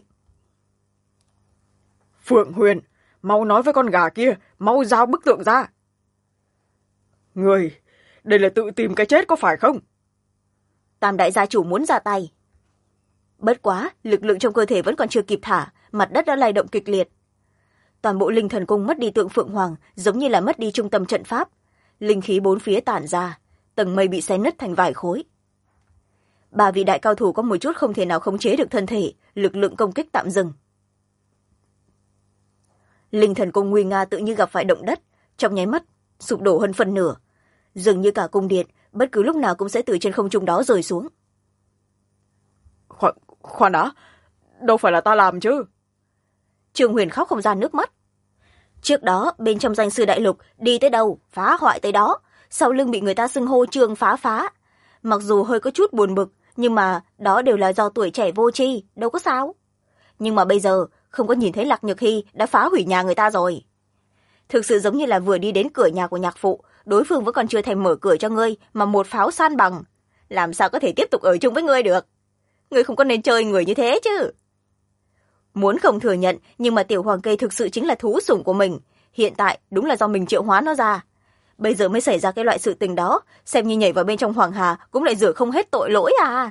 Speaker 3: Phượng Huyền, mau nói với con gà kia, mau giao bức tượng ra. Người, đây là tự tìm cái chết có phải không?
Speaker 1: Tam đại gia chủ muốn ra tay. Bất quá, lực lượng trong cơ thể vẫn còn chưa kịp thả, mặt đất đã lay động kịch liệt. Toàn bộ linh thần cung mất đi tượng Phượng Hoàng, giống như là mất đi trung tâm trận pháp. Linh khí bốn phía tản ra, tầng mây bị xé nứt thành vài khối. Ba vị đại cao thủ có một chút không thể nào khống chế được thân thể, lực lượng công kích tạm dừng. Linh thần cung nguy nga tự như gặp phải động đất, trong nháy mắt sụp đổ hơn phần nửa, dường như cả cung điện bất cứ lúc nào cũng sẽ từ trên không trung đó rơi xuống.
Speaker 3: Khoan đã, đâu phải là ta làm chứ?
Speaker 1: Trương Huyền khóc không ra nước mắt. Trước đó bên trong danh sư đại lục đi tới đâu phá hoại tới đó, sau lưng bị người ta xưng hô Trương phá phá. Mặc dù hơi có chút buồn bực, nhưng mà đó đều là do tuổi trẻ vô tri, đâu có sao. Nhưng mà bây giờ không có nhìn thấy Lạc Nhược Hy đã phá hủy nhà người ta rồi. Thực sự giống như là vừa đi đến cửa nhà của nhạc phụ, đối phương vẫn còn chưa thèm mở cửa cho ngươi mà một pháo san bằng. Làm sao có thể tiếp tục ở chung với ngươi được? Ngươi không có nên chơi người như thế chứ. Muốn không thừa nhận, nhưng mà tiểu hoàng cây thực sự chính là thú sủng của mình. Hiện tại đúng là do mình triệu hóa nó ra. Bây giờ mới xảy ra cái loại sự tình đó, xem như nhảy vào bên trong Hoàng Hà cũng lại rửa không hết tội lỗi à.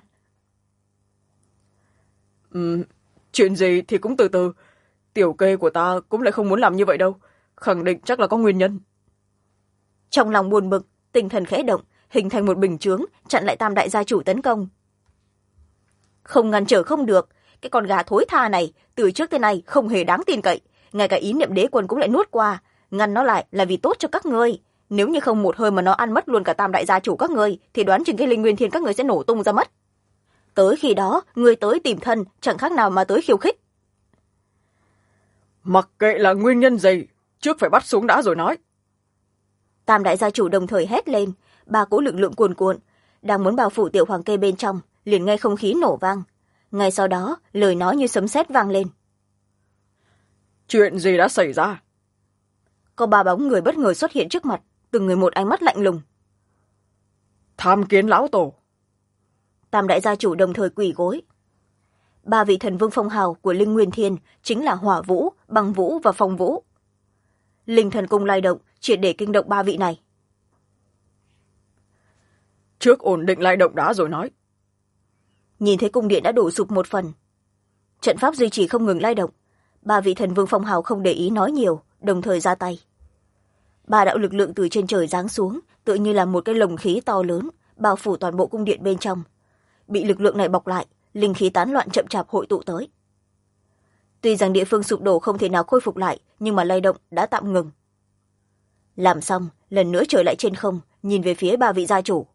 Speaker 3: Chuyện gì thì cũng từ từ. Tiểu kê của ta cũng lại không muốn làm như vậy đâu. Khẳng định chắc là có nguyên nhân.
Speaker 1: Trong lòng buồn bực, tinh thần khẽ động, hình thành một bình chướng, chặn lại tam đại gia chủ tấn công. Không ngăn trở không được, cái con gà thối tha này từ trước tới nay không hề đáng tin cậy, ngay cả ý niệm đế quân cũng lại nuốt qua. Ngăn nó lại là vì tốt cho các ngươi, nếu như không một hơi mà nó ăn mất luôn cả tam đại gia chủ các ngươi thì đoán chừng cái linh nguyên thiên các ngươi sẽ nổ tung ra mất. Tới khi đó ngươi tới tìm thân chẳng khác nào mà tới khiêu khích.
Speaker 3: Mặc kệ là nguyên nhân gì, trước phải bắt xuống đã rồi nói.
Speaker 1: Tam đại gia chủ đồng thời hét lên, ba cỗ lực lượng cuồn cuộn đang muốn bao phủ tiểu hoàng kê bên trong, liền nghe không khí nổ vang. Ngay sau đó lời nói như sấm sét vang lên.
Speaker 3: Chuyện gì đã xảy ra?
Speaker 1: Có ba bóng người bất ngờ xuất hiện trước mặt, từng người một ánh mắt lạnh lùng.
Speaker 3: Tham kiến lão tổ.
Speaker 1: Tam đại gia chủ đồng thời quỳ gối. Ba vị thần vương phong hào của linh nguyên thiên chính là hỏa vũ, băng vũ và phong vũ. Linh thần cung lay động, triệt để kinh động ba vị này.
Speaker 3: Trước ổn định lay động đã rồi nói.
Speaker 1: Nhìn thấy cung điện đã đổ sụp một phần, trận pháp duy trì không ngừng lay động. Ba vị thần vương phong hào không để ý nói nhiều, đồng thời ra tay. Ba đạo lực lượng từ trên trời giáng xuống, tự như là một cái lồng khí to lớn, bao phủ toàn bộ cung điện bên trong. Bị lực lượng này bọc lại, linh khí tán loạn chậm chạp hội tụ tới. Tuy rằng địa phương sụp đổ không thể nào khôi phục lại, nhưng mà lay động đã tạm ngừng. Làm xong, lần nữa trở lại trên không, nhìn về phía ba vị gia chủ.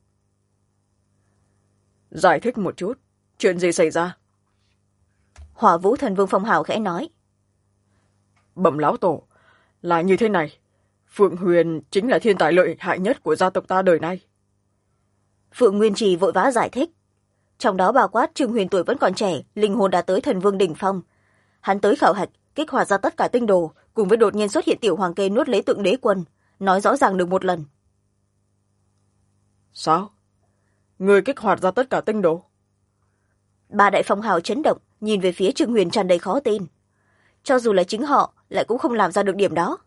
Speaker 3: Giải thích một chút, chuyện gì xảy ra?
Speaker 1: Hỏa vũ thần vương phong hào khẽ nói.
Speaker 3: Bẩm lão tổ, là như thế này. Phượng Huyền chính là thiên tài lợi hại nhất của gia tộc ta đời nay.
Speaker 1: Phượng Nguyên Trì vội vã giải thích. Trong đó bao quát Trương Huyền tuổi vẫn còn trẻ, linh hồn đã tới thần vương đỉnh phong. Hắn tới khảo hạch, kích hoạt ra tất cả tinh đồ, cùng với đột nhiên xuất hiện tiểu hoàng kê nuốt lấy tượng đế quân, nói rõ ràng được một lần.
Speaker 3: Sao? Người kích hoạt ra tất cả tinh đồ?
Speaker 1: Ba đại phong hào chấn động, nhìn về phía Trương Huyền tràn đầy khó tin. Cho dù là chính họ, lại cũng không làm ra được điểm đó.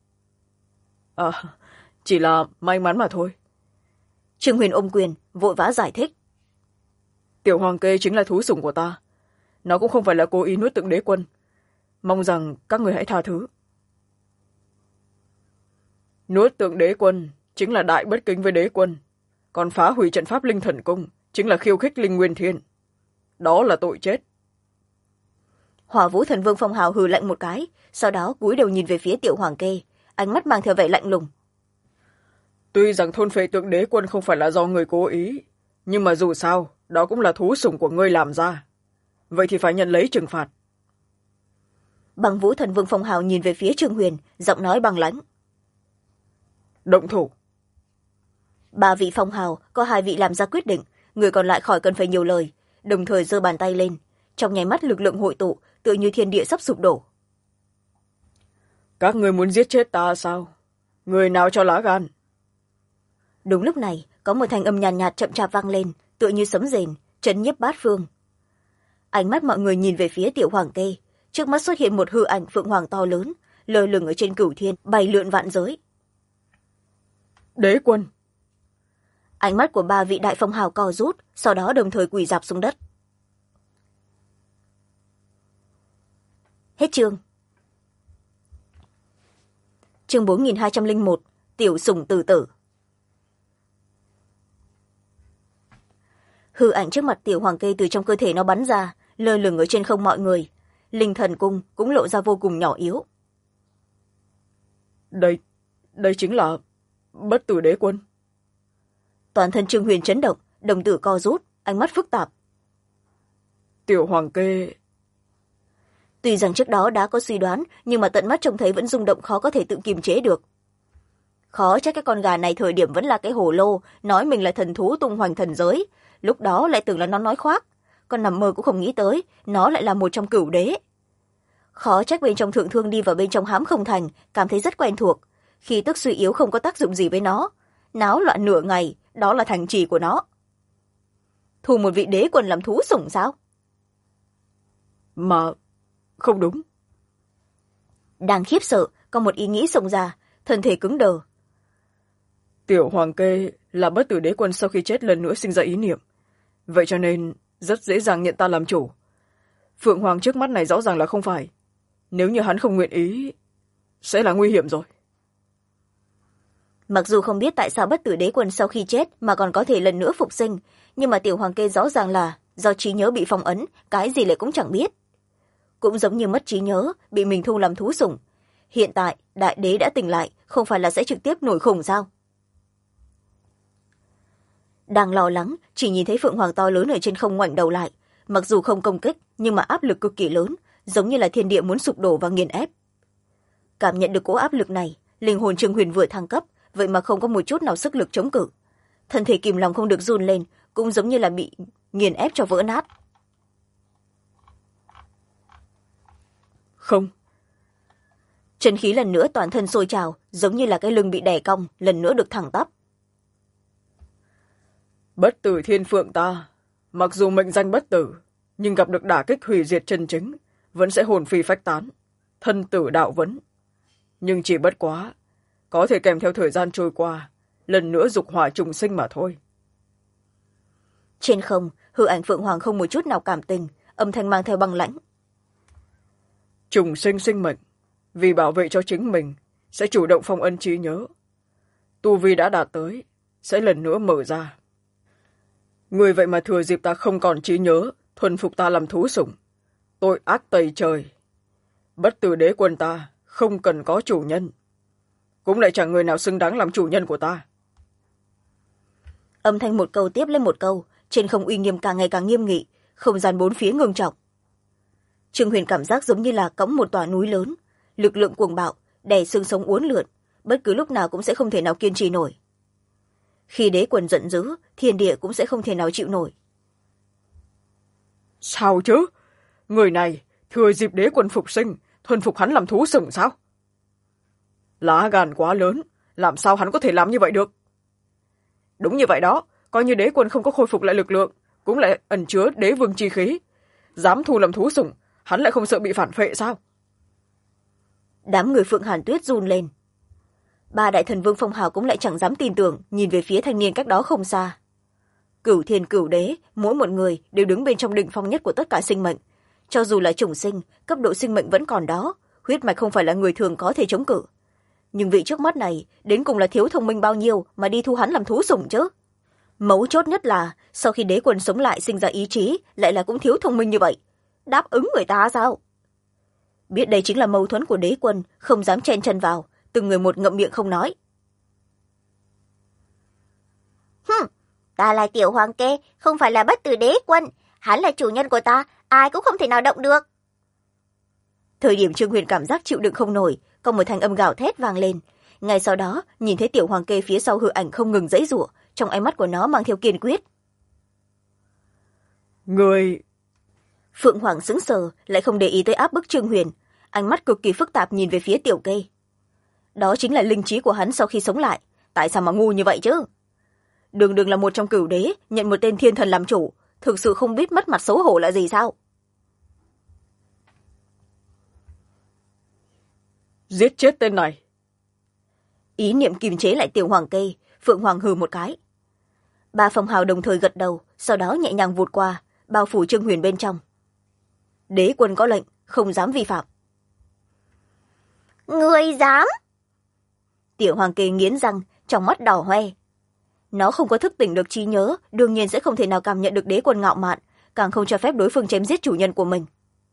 Speaker 3: Chỉ là may mắn mà thôi.
Speaker 1: Trương Huyền ôm quyền, vội vã giải thích.
Speaker 3: Tiểu hoàng kê chính là thú sủng của ta. Nó cũng không phải là cố ý nuốt tượng đế quân. Mong rằng các người hãy tha thứ. Nuốt tượng đế quân chính là đại bất kính với đế quân. Còn phá hủy trận pháp linh thần cung chính là khiêu khích linh nguyên thiên. Đó là tội chết.
Speaker 1: Hỏa vũ thần vương phong hào hừ lạnh một cái, sau đó cúi đầu nhìn về phía tiểu hoàng kê, ánh mắt mang theo vẻ lạnh lùng.
Speaker 3: Tuy rằng thôn phệ tượng đế quân không phải là do người cố ý, nhưng mà dù sao, đó cũng là thú sủng của ngươi làm ra. Vậy thì phải nhận lấy trừng phạt.
Speaker 1: Băng vũ thần vương phong hào nhìn về phía Trương Huyền, giọng nói băng lãnh.
Speaker 3: Động thủ.
Speaker 1: Ba vị phong hào, có hai vị làm ra quyết định, người còn lại khỏi cần phải nhiều lời, đồng thời giơ bàn tay lên. Trong nháy mắt lực lượng hội tụ, tựa như thiên địa sắp sụp đổ.
Speaker 3: Các người muốn giết chết ta sao? Người nào cho lá gan?
Speaker 1: Đúng lúc này, có một thanh âm nhàn nhạt chậm chạp vang lên, tựa như sấm rền, trấn nhiếp bát phương. Ánh mắt mọi người nhìn về phía tiểu hoàng kê, trước mắt xuất hiện một hư ảnh phượng hoàng to lớn lơ lửng ở trên cửu thiên, bay lượn vạn giới.
Speaker 3: Đế quân.
Speaker 1: Ánh mắt của ba vị đại phong hào co rút, sau đó đồng thời quỳ rạp xuống đất. Hết chương. Chương 4201, tiểu sủng tử tử. Hư ảnh trước mặt tiểu hoàng kê từ trong cơ thể nó bắn ra, lơ lửng ở trên không mọi người. Linh thần cung cũng lộ ra vô cùng nhỏ yếu.
Speaker 3: Đây chính là bất tử đế quân.
Speaker 1: Toàn thân Trương Huyền chấn động, đồng tử co rút, ánh mắt phức tạp.
Speaker 3: Tiểu hoàng kê.
Speaker 1: Tuy rằng trước đó đã có suy đoán, nhưng mà tận mắt trông thấy vẫn rung động khó có thể tự kiềm chế được. Khó trách cái con gà này thời điểm vẫn là cái hồ lô, nói mình là thần thú tung hoành thần giới. Lúc đó lại tưởng là nó nói khoác. Con nằm mơ cũng không nghĩ tới, nó lại là một trong cửu đế. Khó trách bên trong thượng thương đi vào bên trong hãm không thành, cảm thấy rất quen thuộc. Khi tức suy yếu không có tác dụng gì với nó. Náo loạn nửa ngày, đó là thành trì của nó. Thu một vị đế quân làm thú sủng sao?
Speaker 3: Mà không đúng.
Speaker 1: Đang khiếp sợ, có một ý nghĩ xông ra, thân thể cứng đờ.
Speaker 3: Tiểu hoàng kê là bất tử đế quân sau khi chết lần nữa sinh ra ý niệm. Vậy cho nên rất dễ dàng nhận ta làm chủ. Phượng hoàng trước mắt này rõ ràng là không phải. Nếu như hắn không nguyện ý, sẽ là nguy hiểm rồi.
Speaker 1: Mặc dù không biết tại sao bất tử đế quân sau khi chết mà còn có thể lần nữa phục sinh, nhưng mà tiểu hoàng kê rõ ràng là do trí nhớ bị phong ấn, cái gì lại cũng chẳng biết. Cũng giống như mất trí nhớ, bị mình thu làm thú sủng. Hiện tại, đại đế đã tỉnh lại, không phải là sẽ trực tiếp nổi khủng sao? Đang lo lắng, chỉ nhìn thấy phượng hoàng to lớn ở trên không ngoảnh đầu lại. Mặc dù không công kích, nhưng mà áp lực cực kỳ lớn, giống như là thiên địa muốn sụp đổ và nghiền ép. Cảm nhận được cỗ áp lực này, linh hồn Trương Huyền vừa thăng cấp, vậy mà không có một chút nào sức lực chống cự. Thân thể kìm lòng không được run lên, cũng giống như là bị nghiền ép cho vỡ nát.
Speaker 3: Không.
Speaker 1: Chân khí lần nữa toàn thân sôi trào, giống như là cái lưng bị đè cong, lần nữa được thẳng tắp.
Speaker 3: Bất tử thiên phượng ta, mặc dù mệnh danh bất tử, nhưng gặp được đả kích hủy diệt chân chính, vẫn sẽ hồn phi phách tán, thân tử đạo vấn. Nhưng chỉ bất quá, có thể kèm theo thời gian trôi qua, lần nữa dục hỏa trùng sinh mà thôi.
Speaker 1: Trên không, hư ảnh phượng hoàng không một chút nào cảm tình, âm thanh mang theo băng lãnh.
Speaker 3: Trùng sinh sinh mệnh, vì bảo vệ cho chính mình, sẽ chủ động phong ấn trí nhớ. Tu vi đã đạt tới, sẽ lần nữa mở ra. Người vậy mà thừa dịp ta không còn trí nhớ, thuần phục ta làm thú sủng. Tội ác tày trời. Bất tử đế quân ta, không cần có chủ nhân. Cũng lại chẳng người nào xứng đáng làm chủ nhân của ta.
Speaker 1: Âm thanh một câu tiếp lên một câu, trên không uy nghiêm càng ngày càng nghiêm nghị, không gian bốn phía ngưng trọng. Trương Huyền cảm giác giống như là cõng một tòa núi lớn, lực lượng cuồng bạo, đè xương sống uốn lượn, bất cứ lúc nào cũng sẽ không thể nào kiên trì nổi. Khi đế quân giận dữ, thiên địa cũng sẽ không thể nào chịu nổi.
Speaker 3: Sao chứ? Người này thừa dịp đế quân phục sinh, thuần phục hắn làm thú sủng sao? Lá gan quá lớn, làm sao hắn có thể làm như vậy được? Đúng như vậy đó, coi như đế quân không có khôi phục lại lực lượng, cũng lại ẩn chứa đế vương chi khí. Dám thu làm thú sủng, hắn lại không sợ bị phản phệ sao?
Speaker 1: Đám người Phượng Hàn Tuyết run lên. Ba đại thần vương phong hào cũng lại chẳng dám tin tưởng, nhìn về phía thanh niên cách đó không xa. Cửu thiên cửu đế, mỗi một người đều đứng bên trong đỉnh phong nhất của tất cả sinh mệnh. Cho dù là chủng sinh, cấp độ sinh mệnh vẫn còn đó, huyết mạch không phải là người thường có thể chống cự. Nhưng vị trước mắt này, đến cùng là thiếu thông minh bao nhiêu mà đi thu hắn làm thú sủng chứ? Mấu chốt nhất là, sau khi đế quân sống lại sinh ra ý chí, lại là cũng thiếu thông minh như vậy. Đáp ứng người ta sao? Biết đây chính là mâu thuẫn của đế quân, không dám chen chân vào, từng người một ngậm miệng không nói. Ta là tiểu hoàng kê, không phải là bất tử đế quân. Hắn là chủ nhân của ta, ai cũng không thể nào động được. Thời điểm Trương Huyền cảm giác chịu đựng không nổi, có một thanh âm gào thét vang lên. Ngay sau đó, nhìn thấy tiểu hoàng kê phía sau hư ảnh không ngừng giãy giụa, trong ánh mắt của nó mang theo kiên quyết.
Speaker 3: Người...
Speaker 1: Phượng Hoàng sững sờ, lại không để ý tới áp bức Trương Huyền, ánh mắt cực kỳ phức tạp nhìn về phía tiểu kê. Đó chính là linh trí của hắn sau khi sống lại, tại sao mà ngu như vậy chứ? Đường đường là một trong cửu đế, nhận một tên thiên thần làm chủ, thực sự không biết mất mặt xấu hổ là gì sao?
Speaker 3: giết chết tên này.
Speaker 1: Ý niệm kiềm chế lại tiểu hoàng kê, phượng hoàng hừ một cái. Ba phong hào đồng thời gật đầu, sau đó nhẹ nhàng vụt qua, bao phủ Trương Huyền bên trong. Đế quân có lệnh, không dám vi phạm.
Speaker 2: Ngươi dám?
Speaker 1: Tiểu hoàng kê nghiến răng, trong mắt đỏ hoe. Nó không có thức tỉnh được trí nhớ, đương nhiên sẽ không thể nào cảm nhận được đế quân ngạo mạn, càng không cho phép đối phương chém giết chủ nhân của mình.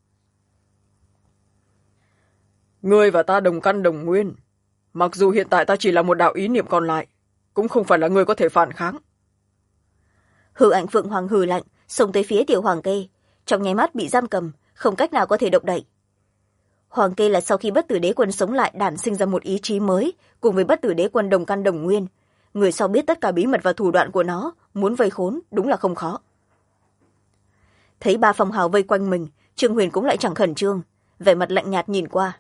Speaker 3: Ngươi và ta đồng căn đồng nguyên, mặc dù hiện tại ta chỉ là một đạo ý niệm còn lại, cũng không phải là ngươi có thể phản kháng.
Speaker 1: Hư ảnh phượng hoàng hừ lạnh, xông tới phía tiểu hoàng kê, trong nháy mắt bị giam cầm, không cách nào có thể động đậy. Hoàng kê là sau khi bất tử đế quân sống lại đản sinh ra một ý chí mới, cùng với bất tử đế quân đồng căn đồng nguyên. Người sau biết tất cả bí mật và thủ đoạn của nó, muốn vây khốn đúng là không khó. Thấy ba phong hào vây quanh mình, Trương Huyền cũng lại chẳng khẩn trương, vẻ mặt lạnh nhạt nhìn qua.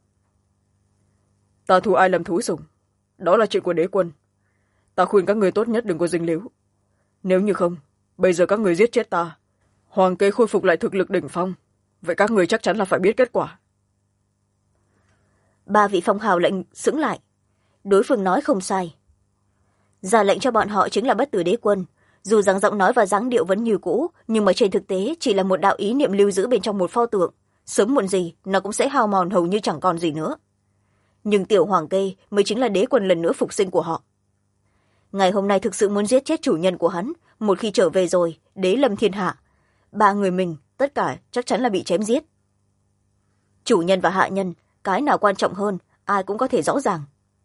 Speaker 3: Ta thu ai làm thú sủng, đó là chuyện của đế quân. Ta khuyên các người tốt nhất đừng có dính líu. Nếu như không, bây giờ các người giết chết ta, hoàng kê khôi phục lại thực lực đỉnh phong, vậy các người chắc chắn là phải biết kết quả.
Speaker 1: Ba vị phong hào lệnh sững lại, đối phương nói không sai. Ra lệnh cho bọn họ chính là bất tử đế quân, dù rằng giọng nói và dáng điệu vẫn như cũ, nhưng mà trên thực tế chỉ là một đạo ý niệm lưu giữ bên trong một pho tượng, sớm muộn gì nó cũng sẽ hao mòn hầu như chẳng còn gì nữa. Nhưng tiểu hoàng kê mới chính là đế quân lần nữa phục sinh của họ. Ngày hôm nay thực sự muốn giết chết chủ nhân của hắn, một khi trở về rồi, đế lâm thiên hạ, ba người mình tất cả chắc chắn là bị chém giết. Chủ nhân và hạ nhân, cái nào quan trọng hơn, ai cũng có thể rõ ràng.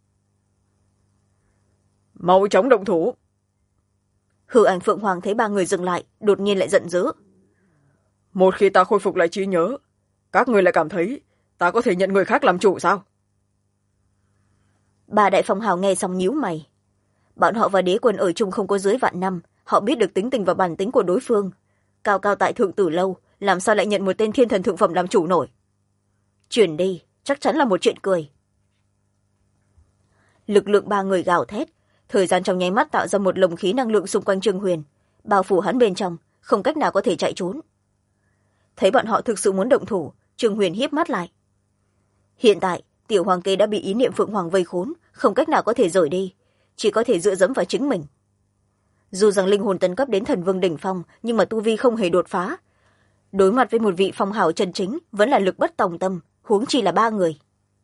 Speaker 3: Mau chóng động thủ.
Speaker 1: Hư ảnh phượng hoàng thấy ba người dừng lại, đột nhiên lại giận dữ.
Speaker 3: Một khi ta khôi phục lại trí nhớ, các người lại cảm thấy ta có thể nhận người khác làm chủ sao?
Speaker 1: Ba đại phong hào nghe xong nhíu mày. Bọn họ và đế quân ở chung không có dưới vạn năm, họ biết được tính tình và bản tính của đối phương. Cao cao tại thượng từ lâu, làm sao lại nhận một tên thiên thần thượng phẩm làm chủ nổi? Chuyển đi, chắc chắn là một chuyện cười. Lực lượng ba người gào thét, thời gian trong nháy mắt tạo ra một lồng khí năng lượng xung quanh Trương Huyền, bao phủ hắn bên trong, không cách nào có thể chạy trốn. Thấy bọn họ thực sự muốn động thủ, Trương Huyền híp mắt lại. Hiện tại, tiểu hoàng kê đã bị ý niệm phượng hoàng vây khốn, không cách nào có thể rời đi, chỉ có thể dựa dẫm vào chính mình. Dù rằng linh hồn tấn cấp đến thần vương đỉnh phong, nhưng mà tu vi không hề đột phá. Đối mặt với một vị phong hào chân chính, vẫn là lực bất tòng tâm, huống chi là ba người.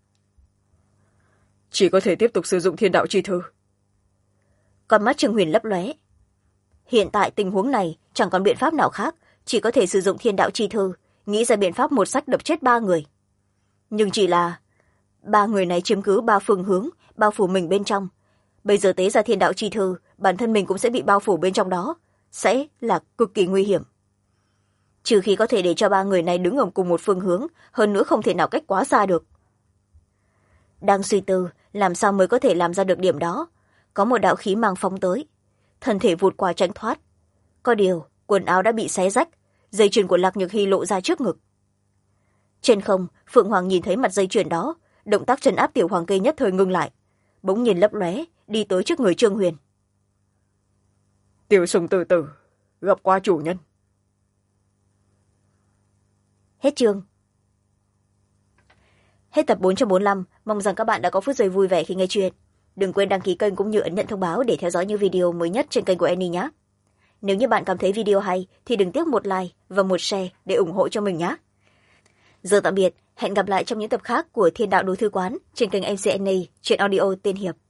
Speaker 3: Chỉ có thể tiếp tục sử dụng thiên đạo chi thư.
Speaker 1: Con mắt Trương Huyền lấp lóe. Hiện tại tình huống này chẳng còn biện pháp nào khác, chỉ có thể sử dụng thiên đạo chi thư, nghĩ ra biện pháp một sách đập chết ba người. Nhưng chỉ là ba người này chiếm cứ ba phương hướng, bao phủ mình bên trong. Bây giờ tế ra thiên đạo chi thư, bản thân mình cũng sẽ bị bao phủ bên trong đó, sẽ là cực kỳ nguy hiểm. Trừ khi có thể để cho ba người này đứng ở cùng một phương hướng, hơn nữa không thể nào cách quá xa được. Đang suy tư làm sao mới có thể làm ra được điểm đó, có một đạo khí mang phóng tới, thân thể vụt qua tránh thoát. Có điều quần áo đã bị xé rách, dây chuyền của Lạc Nhược Hy lộ ra trước ngực. Trên không, Phượng Hoàng nhìn thấy mặt dây chuyền đó, động tác trấn áp tiểu hoàng kê nhất thời ngưng lại, bỗng nhìn lấp lóe đi tới trước người Trương Huyền.
Speaker 3: Tiểu sùng từ từ gặp qua chủ nhân.
Speaker 1: Hết chương. Hết tập 445, mong rằng các bạn đã có phút giây vui vẻ khi nghe chuyện. Đừng quên đăng ký kênh cũng như ấn nhận thông báo để theo dõi những video mới nhất trên kênh của Annie nhé. Nếu như bạn cảm thấy video hay thì đừng tiếc một like và một share để ủng hộ cho mình nhé. Giờ tạm biệt, hẹn gặp lại trong những tập khác của Thiên Đạo Đối Thư Quán trên kênh MC Annie, truyện audio tiên hiệp.